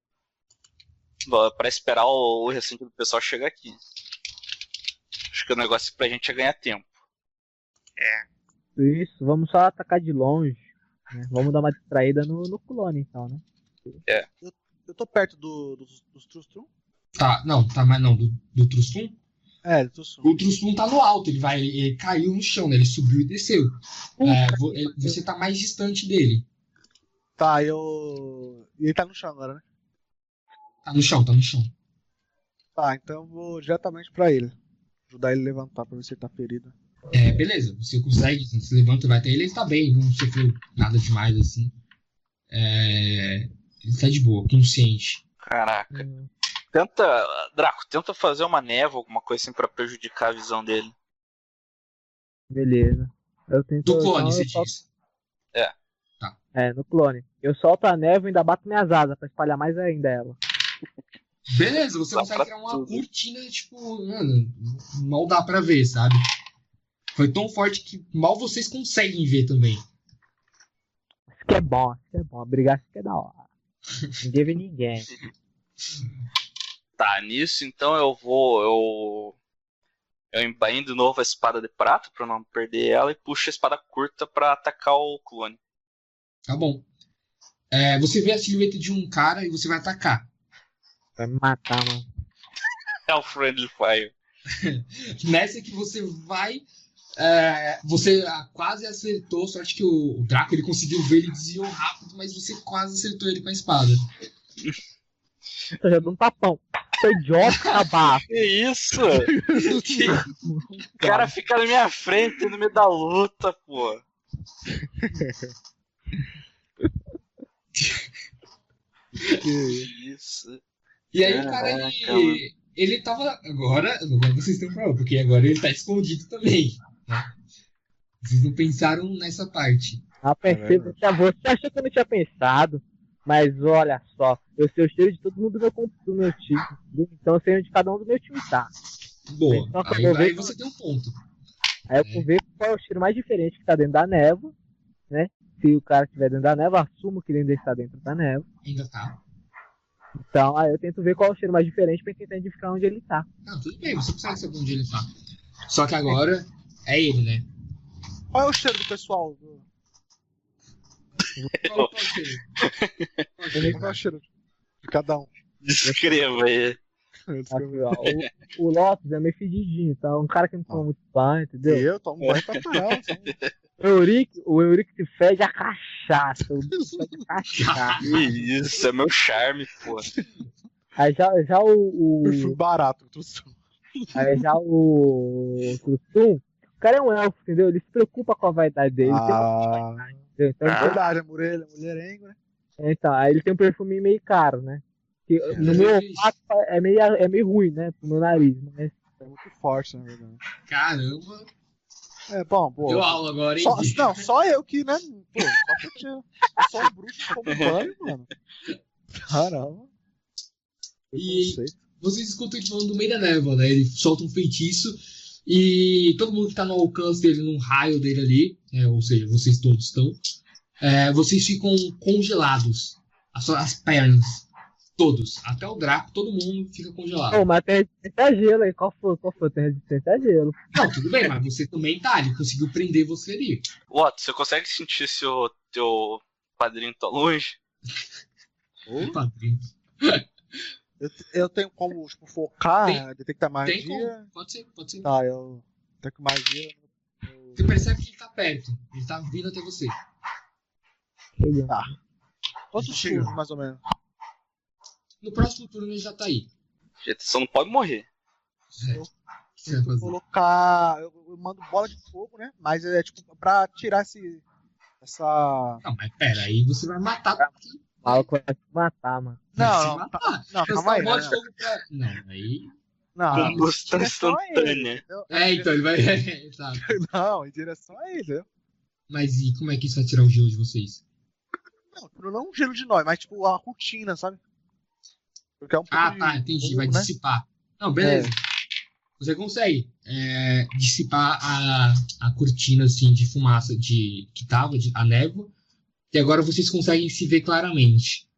pra esperar o, o restante do pessoal chegar aqui. Acho que o negócio pra gente é ganhar tempo. Isso, vamos só atacar de longe. Né? Vamos dar uma distraída no, no clone, então, né? Eu tô perto do, dos, dos Trustrum? Tá, não, tá, mas não, do, do Trustum? É, do Trustrum. O Trustum tá no alto, ele vai, ele caiu no chão, né? Ele subiu e desceu. É, vo- ele- você tá mais distante dele. Tá, eu. E ele tá no chão agora, né? Tá no chão, tá no chão. Tá, então eu vou diretamente pra ele. Ajudar ele a levantar pra ver se ele tá ferido. É, beleza, você consegue, você se levanta e vai até ele, ele tá bem, não sofreu nada demais assim. É, ele tá de boa, consciente. Caraca. Hum, Tenta, Draco, tenta fazer uma névoa, alguma coisa assim pra prejudicar a visão dele. beleza. Eu tento. Do clone, então, você eu solto- diz. É, no clone. Eu solto a névoa e ainda bato minhas asas pra espalhar mais ainda ela. Beleza, você Dá consegue pra criar uma tudo. cortina, tipo, mano, mal dá pra ver, sabe? Foi tão forte que mal vocês conseguem ver também. Isso que é bom, isso que é bom. Brigar isso que é da hora. Ninguém vê ninguém. Tá, nisso então eu vou. Eu. Eu embainho de novo a espada de prata pra não perder ela e puxo a espada curta pra atacar o clone. Tá bom. É, você vê a silhueta de um cara e você vai atacar. Vai me matar, mano. É o Friendly Fire. Nessa que você vai. é, você ah, quase acertou. Sorte que o, o Draco ele conseguiu ver, ele desviou rápido, mas você quase acertou ele com a espada. Eu já dou um tapão. Seu idiota, cabaço. Que isso? O cara fica na minha frente no meio da luta, pô. Que isso? E aí o cara Caraca, ele. Ele tava. Agora. Agora vocês estão falando, porque agora ele tá escondido também. Né? Vocês não pensaram nessa parte. Ah, percebo que você achou que eu não tinha pensado. Mas olha só, eu sei o cheiro de todo mundo do meu, com- do meu time. Entendeu? Então eu sei onde cada um do meu time tá. Boa. Então, Aí, eu vou aí ver- você tem um ponto. Aí eu vou ver qual é o cheiro mais diferente que tá dentro da névoa, né? Se o cara estiver dentro da névoa, assumo que ele ainda está dentro da névoa. Ainda tá. Então, aí eu tento ver qual é o cheiro mais diferente pra tentar identificar onde ele tá. Não, tudo bem, você consegue saber onde ele tá. Só que agora é ele, né? Qual é o cheiro do pessoal? Do... Qual, qual é o cheiro? Qual é o cheiro de cada um? Descreva aí. Aqui, ó, o, o Lotus é meio fedidinho, tá? Um cara que não toma muito banho, entendeu? Eu tomo banho pra caralho. O Eurico, o Eurico se fede a cachaça. O Eurico fede a cachaça. Que isso, é meu charme, pô. Aí já, já o. o Perfume barato. aí já o. O Tussum, o cara é um elfo, entendeu? Ele se preocupa com a vaidade dele. Ele tem Ah, uma- entendeu? Então, é ele verdade, é mulher, mulherengo, né? tem- então, aí ele tem um perfume meio caro, né? Que no É, meu é olfato é meio, é meio ruim, né? Pro meu nariz. Mas É muito forte, na verdade. Caramba, É bom, pô. deu aula agora, hein? Só, não, só eu que, né? Pô, só porque eu sou um bruxo como banho, mano. Caramba. E- Preconceito. Vocês escutam ele falando no meio da névoa, né? Ele solta um feitiço e todo mundo que tá no alcance dele, no raio dele ali, é, ou seja, vocês todos estão, é, vocês ficam congelados. As, suas- as pernas, todos. Até o Draco, todo mundo fica congelado. Pô, mas tem resistência a gelo aí. Qual foi? Qual foi? Tem resistência a gelo. Não, tudo bem, mas você também tá, ele conseguiu prender você ali. Otto, você consegue sentir se o teu padrinho tá longe? Ô, padrinho. Eu, eu tenho como, tipo, focar, Tem- detectar Tem magia. como? Pode ser, pode ser. Tá, eu detecto magia. eu- Você percebe que ele tá perto, ele tá vindo até você. Chega. Tá. Quantos Chega. turnos, mais ou menos? No próximo turno ele já tá aí. Gente, você não pode morrer. É. O que você vai fazer? Colocar. Eu, eu mando bola de fogo, né? Mas é tipo pra tirar esse. Essa. Não, mas pera, aí você vai matar. O maluco vai te matar, mano. Vai se Não, não, matar. não, Você calma aí. bola de Não, fogo pra... Não, aí... não, Combustão em direção a ele, instantânea. entendeu? É, então ele vai... Exato. Não, em direção a ele, entendeu? Mas e como é que isso vai tirar o gelo de vocês? Não, tipo, não um gelo de nós, mas tipo a rotina, sabe? Porque é um pouco Ah, de tá, entendi. fogo, Vai né? dissipar. Não, beleza. Você consegue é, dissipar a, a cortina assim, de fumaça de, que tava, de, a névoa, e agora vocês conseguem se ver claramente.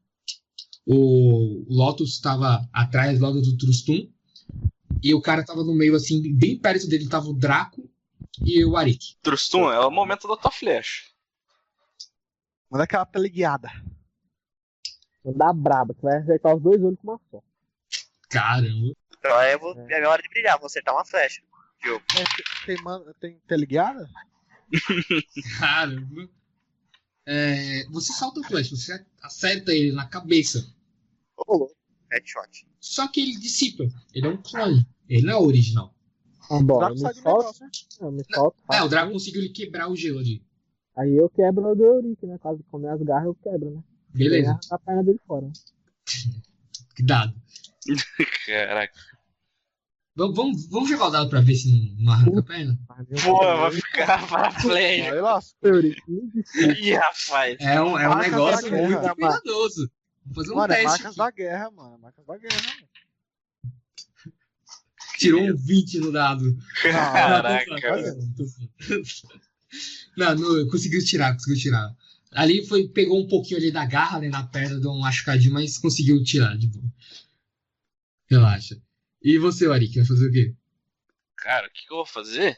O Lotus estava atrás logo do Trustum, e o cara tava no meio, assim, bem perto dele tava o Draco e o Arik. Trustum, é o momento da tua flecha. Manda aquela teleguiada. Vou dar braba, que vai acertar os dois olhos com uma só. Caramba. Então aí eu vou, é minha hora de brilhar, vou acertar uma flecha. É, tem, man- tem teleguiada? Caramba. É, você salta o flash, você acerta ele na cabeça. Ô, louco. Headshot. Só que ele dissipa. Ele é um clone. Ele não é o original. Vambora, Draco me sai de solta. negócio, né? Não, me solta. É, o fácil. Draco conseguiu ele quebrar o gelo ali. Aí eu quebro o do Eurico, né? Caso comer as garras, eu quebro, né? Beleza. Eu a perna dele fora. Né? Cuidado. Caraca. Vamos, vamos, vamos jogar o dado pra ver se não, não arranca a perna? Mas meu Pô, Deus. vai ficar pra flecha. Aí lá, Eurico, me desculpa. Ih, rapaz. É um, é um Marcas negócio da guerra, muito mano. cuidadoso. Vamos fazer um mano, é teste. marcas aqui. da guerra, mano. Marcas da guerra, mano. Tirou um vinte no dado. Caraca, Não, velho. tô zoando, tô zoando. Não, não, conseguiu tirar, conseguiu tirar. Ali foi, pegou um pouquinho ali da garra, ali na perna, deu um machucadinho, mas conseguiu tirar de boa. Relaxa. E você, Arik, vai fazer o quê? Cara, o que, que eu vou fazer?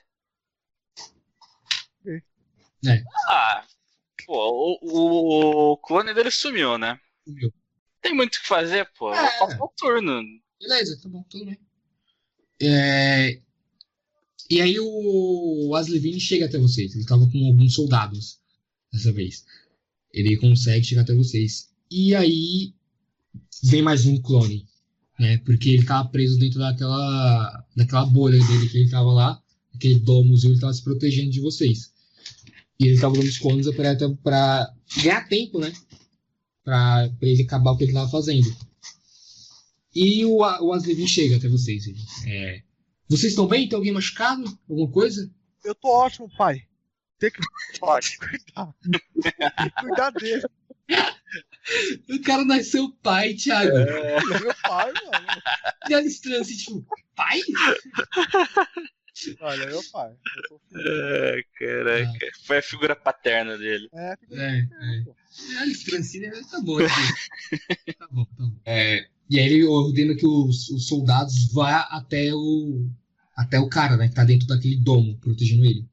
É. Ah, pô, o, o, o clone dele sumiu, né? Sumiu. Tem muito o que fazer, pô. Eu É. vou passar o turno. Beleza, tá bom, tudo bem. É, E aí o Aslevine chega até vocês. Ele tava com alguns soldados dessa vez. Ele consegue chegar até vocês. E aí vem mais um clone, né? Porque ele tava preso dentro daquela, daquela bolha dele que ele tava lá. Aquele domozinho, ele tava se protegendo de vocês. E ele tava dando os clones pra, pra ganhar tempo, né? Pra, pra ele acabar o que ele tava fazendo. E o, o Aslevin chega até vocês. Ele, é, vocês estão bem? Tem alguém machucado? Alguma coisa? Eu tô ótimo, pai. Tem que Pode. cuidar. Tem que cuidar dele. O cara nasceu pai, Thiago. Ele é meu pai, mano. E a estranha assim, tipo, pai? Olha, meu pai. Eu sou filho. É, caraca. Foi a figura paterna dele. É, fica É, é. É, Alice Francine, tá bom, aqui. Tá bom, tá bom. É, e aí ele ordena que os, os soldados vá até o até o cara, né, que tá dentro daquele domo, protegendo ele.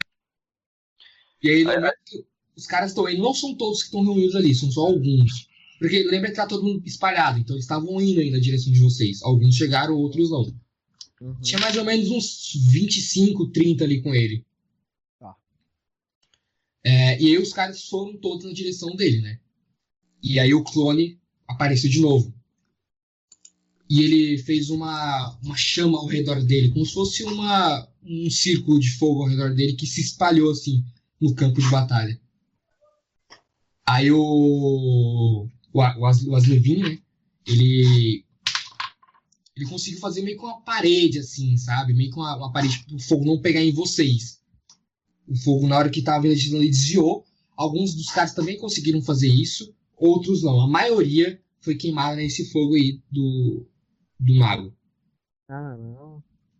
E aí, no Ai, momento que os caras estão indo, não são todos que estão reunidos ali, são só alguns. Porque lembra que tá todo mundo espalhado, então eles estavam indo aí na direção de vocês. Alguns chegaram, outros não. Uhum. Tinha mais ou menos uns vinte e cinco, trinta ali com ele. Tá. É, e aí os caras foram todos na direção dele, né? E aí o clone apareceu de novo. E ele fez uma, uma chama ao redor dele, como se fosse uma, um círculo de fogo ao redor dele que se espalhou assim no campo de batalha. Aí o, o, o, As, o Aslevin, né? Ele, ele conseguiu fazer meio com uma parede, assim, sabe? Meio com uma, uma parede para o fogo não pegar em vocês. O fogo, na hora que estava ele desviou. Alguns dos caras também conseguiram fazer isso, outros não. A maioria foi queimada nesse fogo aí do, do mago. Ah, não.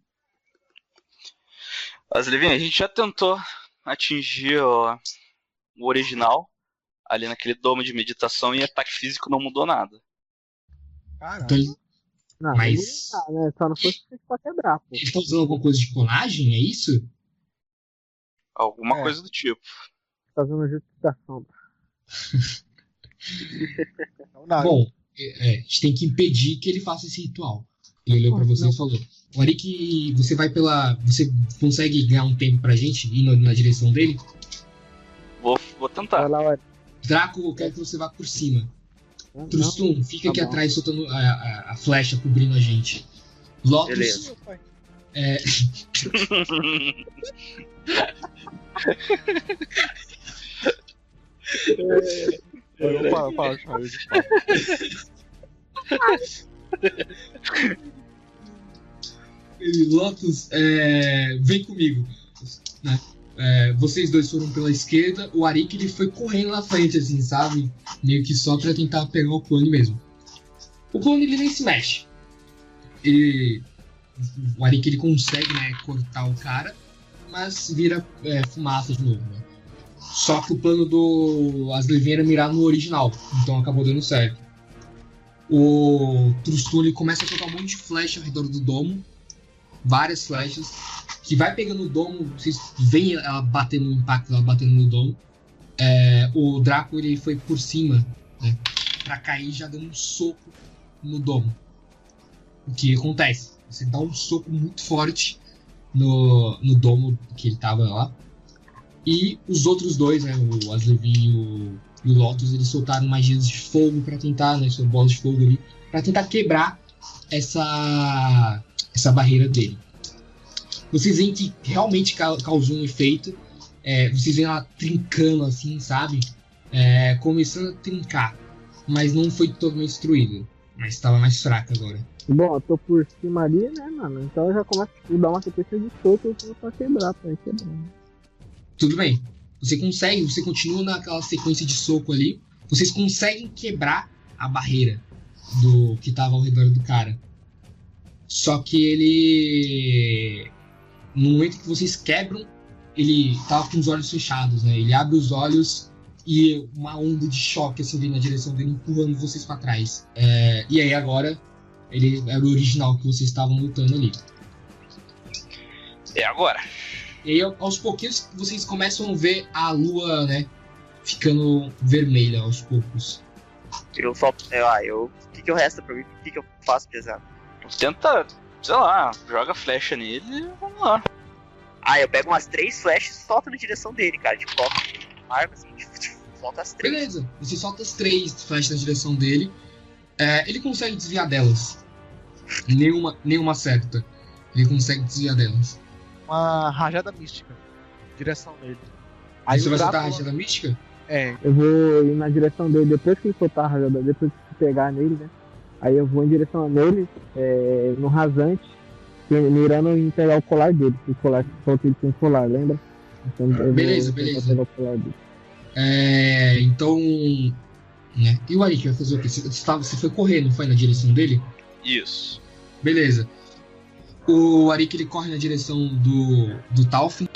Aslevin, a gente já tentou atingir ó, o original ali naquele domo de meditação e ataque físico não mudou nada. Caralho. Então, ele, Não, Mas- não dá, né? Só não fosse pra quebrar, pô. ele tá usando alguma coisa de colagem, é isso? Alguma É. coisa do tipo. Fazendo justificação. Então, nada. Bom, é, é, a gente tem que impedir que ele faça esse ritual. Ele olhou pra você e falou: o Arik, você vai pela. Você consegue ganhar um tempo pra gente ir na, na direção dele? Vou, vou tentar. Vai lá, olha. Draco, eu quero que você vá por cima. Não, Trustum, fica tá aqui bom. atrás soltando a, a- a flecha cobrindo a gente. Lotus, Beleza. Meu pai. é, Eu falo, falo, falo, falo. Lotus, é, vem comigo. Né? É, vocês dois foram pela esquerda, o Arik ele foi correndo na frente, assim, sabe? Meio que só pra tentar pegar o clone mesmo. O clone ele nem se mexe. Ele, o Arik ele consegue, né, cortar o cara, mas vira é, fumaça de novo. Né? Só que o plano do Aslevin era mirar no original, então acabou dando certo. O Trustum ele começa a tocar um monte de flecha ao redor do domo, várias flechas, que vai pegando o domo, vocês veem ela batendo no impacto, ela batendo no domo. É, o Draco ele foi por cima, né, pra cair já dando um soco no domo. O que acontece? Você dá um soco muito forte no, no domo que ele tava lá. E os outros dois, né, o Aslevin e o, e o Lotus, eles soltaram magias de fogo pra tentar, né, suas bolas de fogo ali, pra tentar quebrar essa, essa barreira dele. Vocês veem que realmente ca- causou um efeito. É, vocês veem ela trincando assim, sabe? É, começando a trincar. Mas não foi totalmente destruída. Mas estava mais fraca agora. Bom, eu tô por cima ali, né, mano? Então eu já começo a dar uma sequência de soco pra quebrar, pra ir quebrando. Tudo bem. Você consegue, você continua naquela sequência de soco ali. Vocês conseguem quebrar a barreira do que estava ao redor do cara. Só que ele... No momento que vocês quebram, ele tava com os olhos fechados, né? Ele abre os olhos e uma onda de choque assim vem na direção dele, empurrando vocês pra trás. É, e aí agora, ele era o original que vocês estavam lutando ali. É agora. E aí, aos pouquinhos, vocês começam a ver a lua, né? Ficando vermelha aos poucos. Eu só. Eu, ah, eu. O que, que eu resta pra mim? O que, que eu faço, pesado? Tenta, sei lá, joga flecha nele e vamos lá. Ah, eu pego umas três flechas e solto na direção dele, cara. Tipo, coloco uma arma assim, tipo, tipo, solto as três. Beleza, você solta as três flechas na direção dele. É, ele consegue desviar delas. Nenhuma, nenhuma certa. Ele consegue desviar delas. Uma rajada mística. Direção dele. Aí você o vai Draco- soltar a rajada mística? É, Eu vou ir na direção dele depois que ele soltar a rajada, depois que pegar nele, né? Aí eu vou em direção a nele, é, no rasante, mirando em pegar o colar dele. O colar, só que ele tem um colar, lembra? Então, eu vou Beleza, tentar beleza. pegar o colar dele. É, então. Né? E o Arik vai fazer o quê? Você, você tava- você foi correr, não foi? Na direção dele? Isso. Beleza. O Arik ele corre na direção do, do Talfin.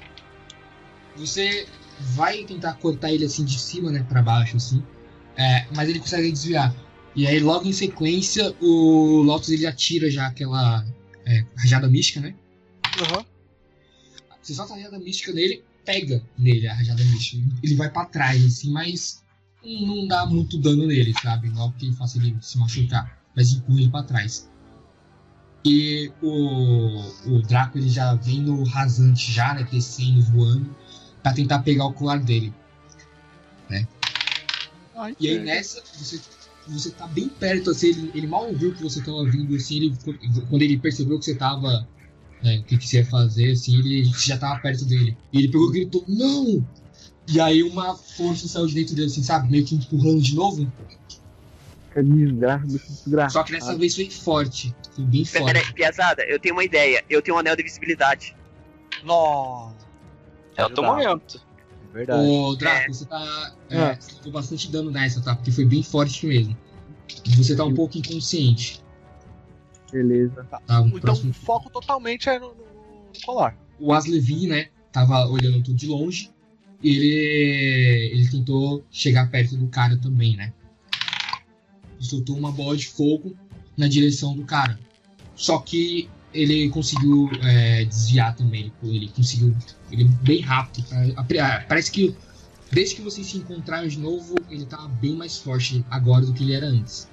Você vai tentar cortar ele assim de cima, né, pra baixo, assim. É, mas ele consegue desviar. E aí, logo em sequência, o Lotus ele atira já aquela é, rajada mística, né? Aham. Você solta a rajada mística nele, pega nele a rajada mística. Ele vai pra trás, assim, mas não dá muito dano nele, sabe? Não é que faça ele se machucar, mas empurra ele pra trás. E o, o Draco ele já vem no rasante, já, né? Descendo, voando, pra tentar pegar o colar dele, né? Ai, E aí pega. nessa, você, você tá bem perto, assim, ele, ele mal ouviu que você tava vindo, assim, ele, quando ele percebeu que você tava, né, o que, que você ia fazer, assim, ele já tava perto dele. E ele pegou e gritou, não! E aí uma força saiu de dentro dele, assim, sabe, meio que empurrando de novo. Que desgraça, bicho desgraça. Só que dessa vez foi forte, foi bem Pera forte. aí, piazada, eu tenho uma ideia. Eu tenho um anel de visibilidade. Nossa. É o teu Ajudar. momento. É verdade. Ô, Draco, É. você tá. É. É, você levou bastante dano nessa, tá? Porque foi bem forte mesmo. E você tá um pouco inconsciente. Beleza. Tá? Um Então próximo... o foco totalmente é no, no- no colar. O Aslevi, né? Tava olhando tudo de longe. E ele. Ele tentou chegar perto do cara também, né? Ele soltou uma bola de fogo na direção do cara. Só que ele conseguiu é, desviar também. Ele, ele conseguiu. Ele bem rápido. A- a- Parece que desde que vocês se encontraram de novo, ele tá bem mais forte agora do que ele era antes.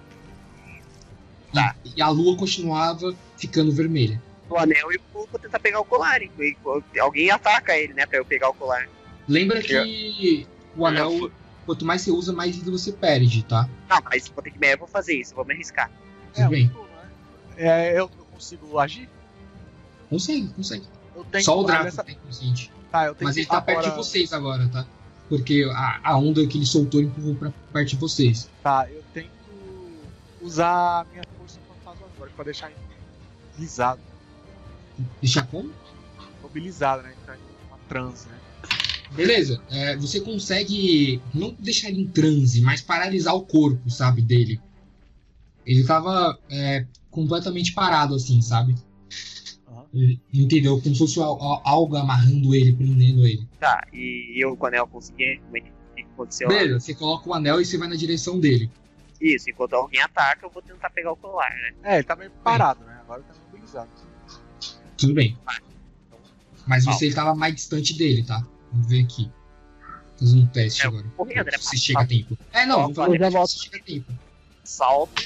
Tá. E, e a lua continuava ficando vermelha. O anel e vou vou tentar pegar o colar. hein? E alguém ataca ele, né? Pra eu pegar o colar. Lembra que o anel, quanto mais você usa, mais vida você perde, tá? Não, mas vou ter que me eu vou fazer isso, eu vou me arriscar. Tudo é, bem. um turno, né? É, eu, eu consigo agir? Consegue, consegue. Eu tenho Só o que- Draco nessa- tá inconsciente. Tá, eu tenho Mas que ele tá perto de agora- vocês agora, tá? Porque a, a onda que ele soltou empurrou pra perto de vocês. Tá, eu tento usar a minha força fantasmagórica pra deixar imobilizado. Deixar como? Mobilizado, né? Entrar em uma transe, né? Beleza, é, você consegue não deixar ele em transe, mas paralisar o corpo, sabe, dele. Ele tava é, completamente parado, assim, sabe? Aham. Ele- Entendeu? Como se fosse al- al- algo amarrando ele, prendendo ele. Tá, e eu com o anel consegui. Como é que o que aconteceu? lá? Beleza, você coloca o anel e você vai na direção dele. Isso, enquanto alguém ataca, eu vou tentar pegar o colar, né? É, ele tá meio parado, né? Agora ele tá mobilizado. Tudo bem. Mas Ó. você estava mais distante dele, tá? Vamos ver aqui. Fazer um teste É, agora. correndo, né? Se chega a tempo. É, não, Ó, vamos falar eu já volto. se chega a tempo. Salto.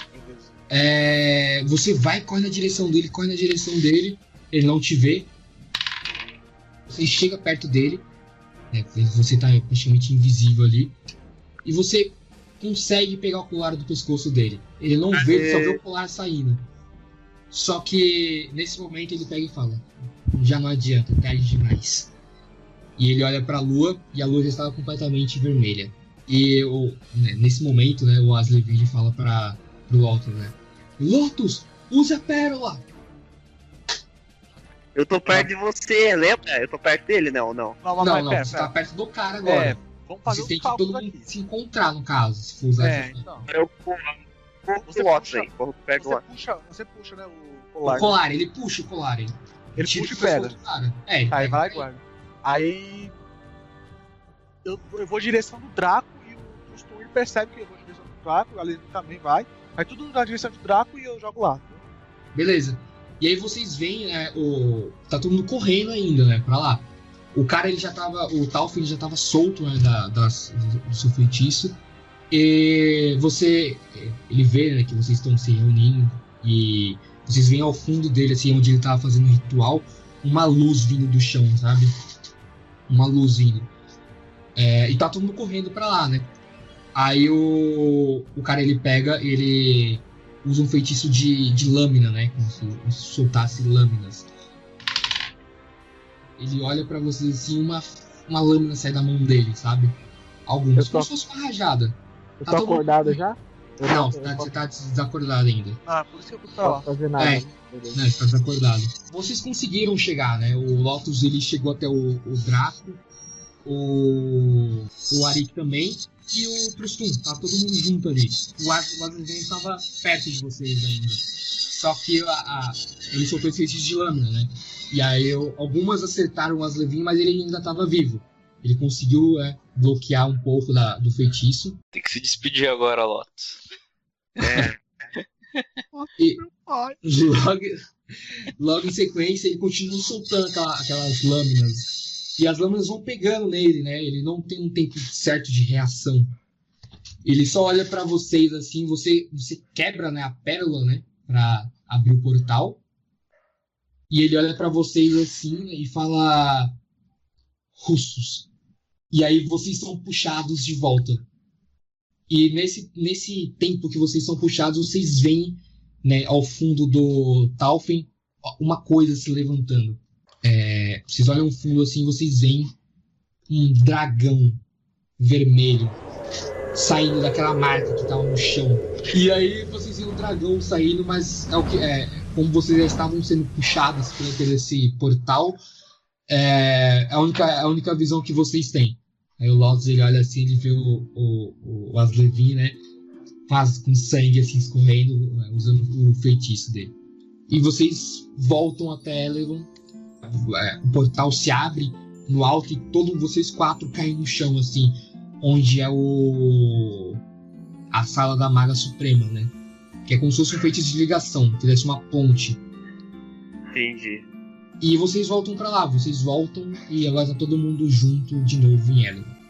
É, você vai, corre na direção dele, corre na direção dele. Ele não te vê. Você chega perto dele. Né, você tá praticamente invisível ali. E você consegue pegar o colar do pescoço dele. Ele não vê, ele só vê o colar saindo. Só que nesse momento ele pega e fala: já não adianta, é tarde demais. E ele olha pra lua e a lua já estava completamente vermelha. E o, né, nesse momento, né, o Aslevi fala para pro Lotus, né? Lotus, use a pérola! Eu tô perto de você, lembra? Eu tô perto dele, não, não. Não, mas Não, mas não, pera, você pera. tá perto do cara agora. É, vamos fazer Você os tem que cálculos todo mundo aqui. se encontrar, no caso, se for usar É, essa- então. Eu corro corro Você pro Lotus puxa- aí, corro perto do Você Lotus. puxa, você puxa, né, o O colar. colar, ele puxa o colar. Ele, Ele tira puxa o e pescoço pega. do cara. É, ele Tá, aí pega vai lá e e guarda. Aí. Eu, eu vou em direção do Draco e o Trustum ele percebe que eu vou em direção do Draco, a Lene também vai. Vai tudo na direção do Draco e eu jogo lá. Beleza. E aí vocês veem, né, o... tá todo mundo correndo ainda, né, pra lá. O cara, ele já tava, o Talfin ele já tava solto, né, da, das, do seu feitiço. E você, ele vê, né, que vocês estão se reunindo e vocês veem ao fundo dele, assim, onde ele tava fazendo um ritual, uma luz vindo do chão, sabe? Uma luz vindo. É, e tá todo mundo correndo pra lá, né? Aí o, o cara, ele pega, ele usa um feitiço de, de lâmina, né? Como se, como se soltasse lâminas. Ele olha pra vocês assim, uma, uma lâmina sai da mão dele, sabe? Alguns, Eu como tô- se fosse uma rajada. Eu Tá tô todo mundo- acordado já? Eu Não, eu você tá, posso- você tá desacordado ainda. Ah, por isso que eu fui pra Não lá. posso fazer nada. É. né? Beleza. Né, você tá desacordado. Vocês conseguiram chegar, né? O Lotus, ele chegou até o, o Draco, o, o Arik também, e o Trustum. Tá todo mundo junto ali. O Aslan estava perto de vocês ainda. Só que a, a, ele soltou esse feitiço de lâmina, né? E aí eu, algumas acertaram o Aslevin, mas ele ainda estava vivo. Ele conseguiu é, bloquear um pouco da, do feitiço. Tem que se despedir agora, Lotus. É. E logo, logo em sequência ele continua soltando aquela, aquelas lâminas. E as lâminas vão pegando nele, né? Ele não tem um tempo certo de reação. Ele só olha pra vocês assim, você, você quebra, né, a pérola, né? Pra abrir o portal. E ele olha pra vocês assim e fala: russos. E aí vocês são puxados de volta. E nesse, nesse tempo que vocês são puxados, vocês veem, né, ao fundo do Talfen uma coisa se levantando. É, vocês olham ao fundo assim, vocês veem um dragão vermelho saindo daquela marca que estava no chão. E aí vocês veem um dragão saindo, mas é o que é, como vocês já estavam sendo puxados por esse portal, é a única, a única visão que vocês têm. Aí o Lotus, ele olha assim, ele vê o, o, o Aslevin, né, faz com sangue assim escorrendo, usando o feitiço dele. E vocês voltam até Elevon, o portal se abre no alto e todos vocês quatro caem no chão assim, onde é o a sala da Maga Suprema, né, que é como se fosse um feitiço de ligação, que desse uma ponte. Entendi. E vocês voltam pra lá, vocês voltam e agora tá todo mundo junto de novo em Elevon.